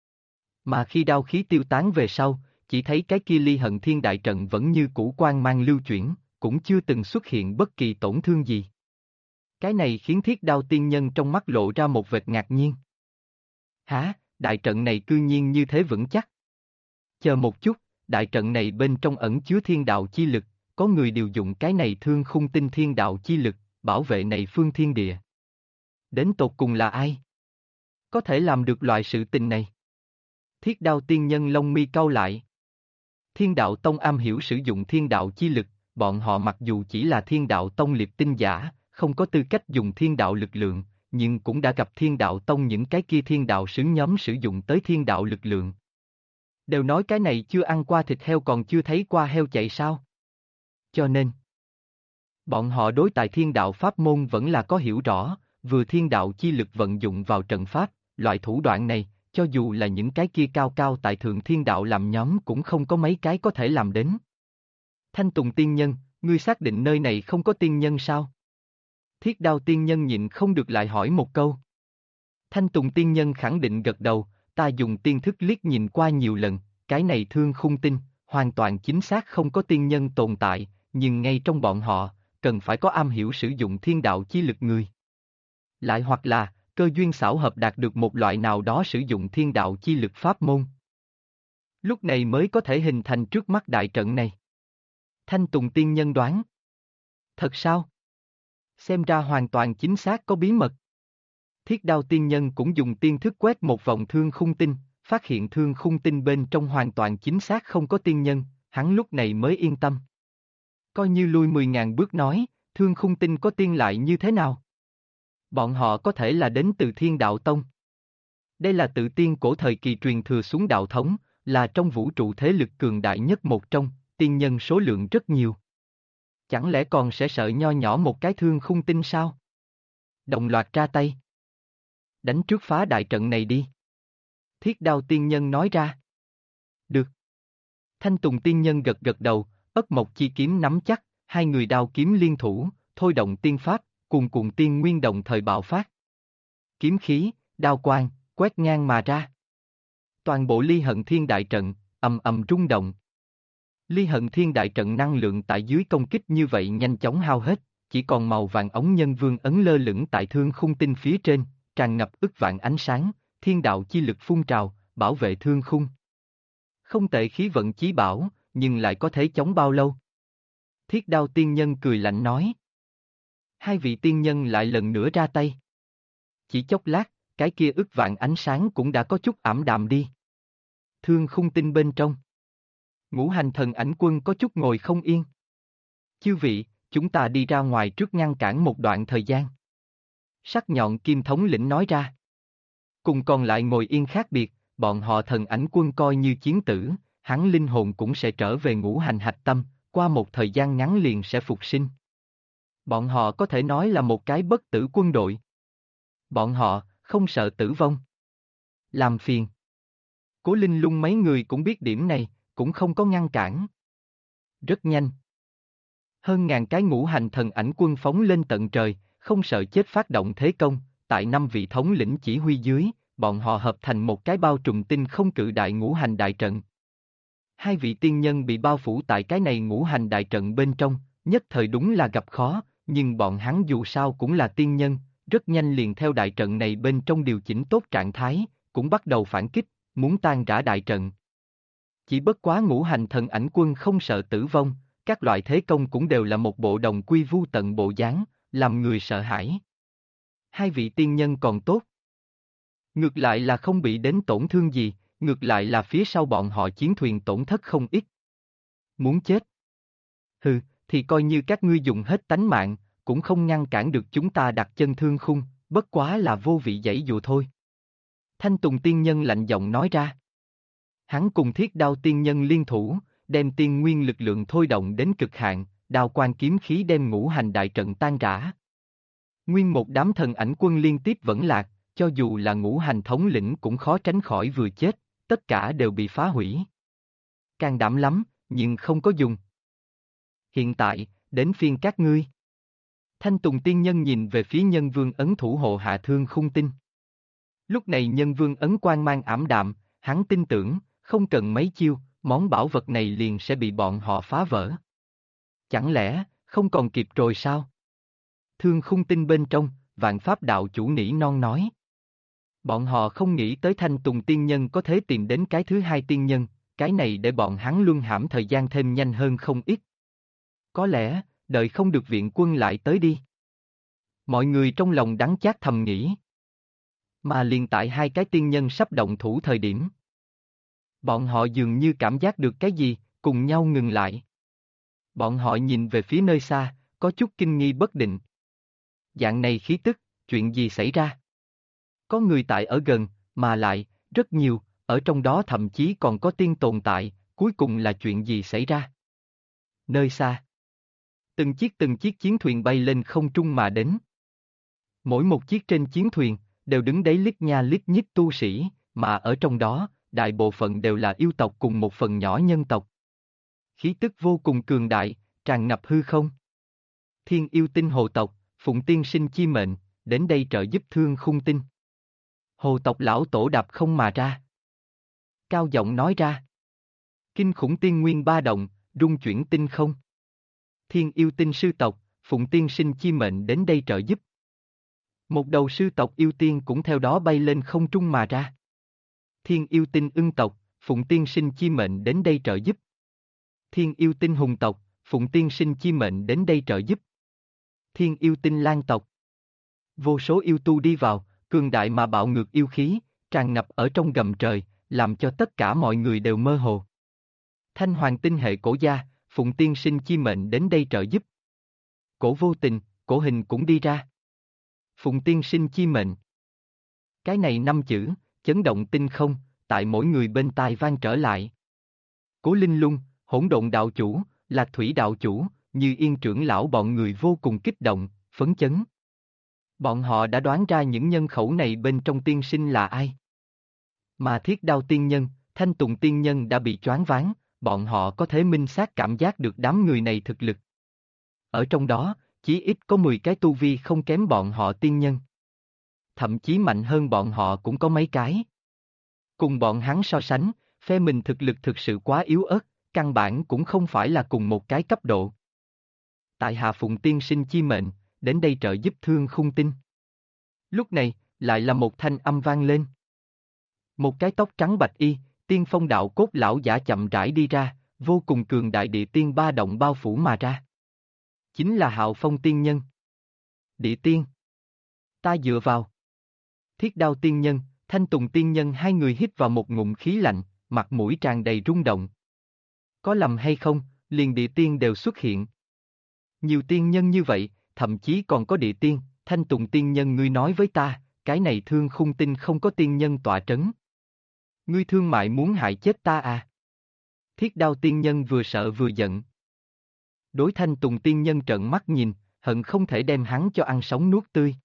S1: Mà khi đao khí tiêu tán về sau, chỉ thấy cái kia Ly Hận Thiên đại trận vẫn như cũ quang mang lưu chuyển, cũng chưa từng xuất hiện bất kỳ tổn thương gì. Cái này khiến Thiết Đao tiên nhân trong mắt lộ ra một vệt ngạc nhiên. Hả, đại trận này cư nhiên như thế vững chắc. Chờ một chút, đại trận này bên trong ẩn chứa thiên đạo chi lực, có người điều dụng cái này Thương Khung Tinh thiên đạo chi lực, bảo vệ này phương thiên địa. Đến tột cùng là ai? Có thể làm được loại sự tình này? Thiết Đao tiên nhân lông mi cau lại. Thiên đạo tông am hiểu sử dụng thiên đạo chi lực, bọn họ mặc dù chỉ là thiên đạo tông liệp tinh giả, không có tư cách dùng thiên đạo lực lượng, nhưng cũng đã gặp thiên đạo tông những cái kia thiên đạo sứ nhóm sử dụng tới thiên đạo lực lượng. Đều nói cái này chưa ăn qua thịt heo còn chưa thấy qua heo chạy sao? Cho nên, bọn họ đối tại thiên đạo pháp môn vẫn là có hiểu rõ, vừa thiên đạo chi lực vận dụng vào trận pháp, loại thủ đoạn này, cho dù là những cái kia cao cao tại thượng thiên đạo làm nhóm cũng không có mấy cái có thể làm đến. Thanh Tùng tiên nhân, ngươi xác định nơi này không có tiên nhân sao? Thiết Đao tiên nhân nhịn không được lại hỏi một câu. Thanh Tùng tiên nhân khẳng định gật đầu, ta dùng tiên thức liếc nhìn qua nhiều lần, cái này Thương Khung Tinh, hoàn toàn chính xác không có tiên nhân tồn tại, nhưng ngay trong bọn họ, cần phải có am hiểu sử dụng thiên đạo chi lực người. Lại hoặc là, cơ duyên xảo hợp đạt được một loại nào đó sử dụng thiên đạo chi lực pháp môn. Lúc này mới có thể hình thành trước mắt đại trận này. Thanh Tùng tiên nhân đoán. Thật sao? Xem ra hoàn toàn chính xác có bí mật. Thiết Đao tiên nhân cũng dùng tiên thức quét một vòng Thương Khung Tinh, phát hiện Thương Khung Tinh bên trong hoàn toàn chính xác không có tiên nhân, hắn lúc này mới yên tâm. Coi như lui 10.000 bước nói, Thương Khung Tinh có tiên lại như thế nào? Bọn họ có thể là đến từ Thiên Đạo Tông. Đây là tự tiên cổ thời kỳ truyền thừa xuống đạo thống, là trong vũ trụ thế lực cường đại nhất một trong, tiên nhân số lượng rất nhiều. Chẳng lẽ còn sẽ sợ nho nhỏ một cái Thương Khung Tinh sao? Đồng loạt ra tay. Đánh trước phá đại trận này đi. Thiết Đao tiên nhân nói ra. Thanh Tùng tiên nhân gật gật đầu, Ất Mộc chi kiếm nắm chắc, hai người đao kiếm liên thủ, thôi động tiên pháp, cuồn cuộn tiên nguyên đồng thời bạo phát. Kiếm khí, đao quang, quét ngang mà ra. Toàn bộ Ly Hận Thiên đại trận, ầm ầm rung động. Ly Hận Thiên đại trận năng lượng tại dưới công kích như vậy nhanh chóng hao hết, chỉ còn màu vàng ống nhân vương ấn lơ lửng tại thương khung tinh phía trên, tràn ngập ức vạn ánh sáng, thiên đạo chi lực phun trào, bảo vệ thương khung. Không tệ khí vận chí bảo, nhưng lại có thể chống bao lâu? Thiết Đao tiên nhân cười lạnh nói. Hai vị tiên nhân lại lần nữa ra tay. Chỉ chốc lát, cái kia ức vạn ánh sáng cũng đã có chút ảm đạm đi. Thương khung tinh bên trong. Ngũ hành thần ảnh quân có chút ngồi không yên. Chư vị, chúng ta đi ra ngoài trước ngăn cản một đoạn thời gian. Sắc nhọn kim thống lĩnh nói ra. Cùng còn lại ngồi yên khác biệt, bọn họ thần ảnh quân coi như chiến tử, hắn linh hồn cũng sẽ trở về ngũ hành hạch tâm, qua một thời gian ngắn liền sẽ phục sinh. Bọn họ có thể nói là một cái bất tử quân đội. Bọn họ không sợ tử vong. Làm phiền. Cố Linh Lung mấy người cũng biết điểm này, cũng không có ngăn cản. Rất nhanh. Hơn ngàn cái ngũ hành thần ảnh quân phóng lên tận trời, không sợ chết phát động thế công, tại 5 vị thống lĩnh chỉ huy dưới, bọn họ hợp thành một cái bao trùm tinh không cự đại ngũ hành đại trận. Hai vị tiên nhân bị bao phủ tại cái này ngũ hành đại trận bên trong, nhất thời đúng là gặp khó, nhưng bọn hắn dù sao cũng là tiên nhân, rất nhanh liền theo đại trận này bên trong điều chỉnh tốt trạng thái, cũng bắt đầu phản kích, muốn tan rã đại trận. Chỉ bất quá ngũ hành thần ảnh quân không sợ tử vong, các loại thế công cũng đều là một bộ đồng quy vu tận bộ dáng, làm người sợ hãi. Hai vị tiên nhân còn tốt. Ngược lại là không bị đến tổn thương gì, ngược lại là phía sau bọn họ chiến thuyền tổn thất không ít. Muốn chết? Hừ, thì coi như các ngươi dùng hết tánh mạng, cũng không ngăn cản được chúng ta đặt chân thương khung, bất quá là vô vị giãy dụa thôi. Thanh Tùng tiên nhân lạnh giọng nói ra. Hắn cùng Thiết Đao tiên nhân liên thủ, đem tiên nguyên lực lượng thôi động đến cực hạn, đao quang kiếm khí đem ngũ hành đại trận tan rã. Nguyên một đám thần ảnh quân liên tiếp vẫn lạc, cho dù là ngũ hành thống lĩnh cũng khó tránh khỏi vừa chết, tất cả đều bị phá hủy. Can đảm lắm, nhưng không có dùng. Hiện tại, đến phiên các ngươi. Thanh Tùng tiên nhân nhìn về phía nhân vương ấn thủ hộ hạ thương khung tinh. Lúc này nhân vương ấn quang mang ảm đạm, hắn tin tưởng, không cần mấy chiêu, món bảo vật này liền sẽ bị bọn họ phá vỡ. Chẳng lẽ, không còn kịp rồi sao? Thương khung tinh bên trong, Vạn Pháp đạo chủ nỉ non nói. Bọn họ không nghĩ tới Thanh Tùng tiên nhân có thể tìm đến cái thứ hai tiên nhân, cái này để bọn hắn luân hãm thời gian thêm nhanh hơn không ít. Có lẽ, đợi không được viện quân lại tới đi. Mọi người trong lòng đắng chát thầm nghĩ. Mà liền tại hai cái tiên nhân sắp động thủ thời điểm. Bọn họ dường như cảm giác được cái gì, cùng nhau ngừng lại. Bọn họ nhìn về phía nơi xa, có chút kinh nghi bất định. Dạng này khí tức, chuyện gì xảy ra? Có người tại ở gần, mà lại, rất nhiều, ở trong đó thậm chí còn có tiên tồn tại, cuối cùng là chuyện gì xảy ra? Nơi xa. Từng chiếc chiến thuyền bay lên không trung mà đến. Mỗi một chiếc trên chiến thuyền, đều đứng đấy lít nha lít nhít tu sĩ, mà ở trong đó, đại bộ phận đều là yêu tộc cùng một phần nhỏ nhân tộc. Khí tức vô cùng cường đại, tràn ngập hư không. Thiên yêu tinh hồ tộc, Phụng tiên sinh chi mệnh, đến đây trợ giúp thương khung tinh. Hồ tộc lão tổ đạp không mà ra. Cao giọng nói ra. Kinh khủng tiên nguyên ba động, rung chuyển tinh không. Thiên yêu tinh sư tộc, Phụng tiên sinh chi mệnh đến đây trợ giúp. Một đầu sư tộc yêu tiên cũng theo đó bay lên không trung mà ra. Thiên yêu tinh ưng tộc, Phụng tiên sinh chi mệnh đến đây trợ giúp. Thiên yêu tinh hùng tộc, Phụng tiên sinh chi mệnh đến đây trợ giúp. Thiên yêu tinh lan tộc. Vô số yêu tu đi vào, cường đại mà bạo ngược yêu khí, tràn ngập ở trong gầm trời, làm cho tất cả mọi người đều mơ hồ. Thanh hoàng tinh hệ cổ gia, Phụng tiên sinh chi mệnh đến đây trợ giúp. Cổ vô tình, cổ hình cũng đi ra. Phụng tiên sinh chi mệnh. Cái này 5 chữ, chấn động tinh không, tại mỗi người bên tai vang trở lại. Cố Linh Lung, Hỗn Độn đạo chủ, Lạc Thủy đạo chủ, Như Yên trưởng lão bọn người vô cùng kích động, phấn chấn. Bọn họ đã đoán ra những nhân khẩu này bên trong tiên sinh là ai. Mà Thiết Đao tiên nhân, Thanh Tùng tiên nhân đã bị choáng váng, bọn họ có thể minh xác cảm giác được đám người này thực lực. Ở trong đó, chí ít có 10 cái tu vi không kém bọn họ tiên nhân. Thậm chí mạnh hơn bọn họ cũng có mấy cái. Cùng bọn hắn so sánh, phe mình thực lực thực sự quá yếu ớt, căn bản cũng không phải là cùng một cái cấp độ. Tại Hạ Phụng tiên sinh chi mệnh, đến đây trợ giúp Thương Khung Tinh. Lúc này, lại là một thanh âm vang lên. Một cái tóc trắng bạch y, tiên phong đạo cốt lão giả chậm rãi đi ra, vô cùng cường đại địa tiên ba động bao phủ mà ra. Chính là Hạo Phong tiên nhân. Địa tiên. Ta dựa vào. Thiết Đao tiên nhân, Thanh Tùng tiên nhân hai người hít vào một ngụm khí lạnh, mặt mũi tràn đầy rung động. Có lầm hay không, liền địa tiên đều xuất hiện. Nhiều tiên nhân như vậy, thậm chí còn có địa tiên, Thanh Tùng tiên nhân ngươi nói với ta, cái này Thương Khung Tinh không có tiên nhân tọa trấn. Ngươi thương mại muốn hại chết ta à? Thiết Đao tiên nhân vừa sợ vừa giận. Đối Thanh Tùng tiên nhân trợn mắt nhìn, hận không thể đem hắn cho ăn sống nuốt tươi.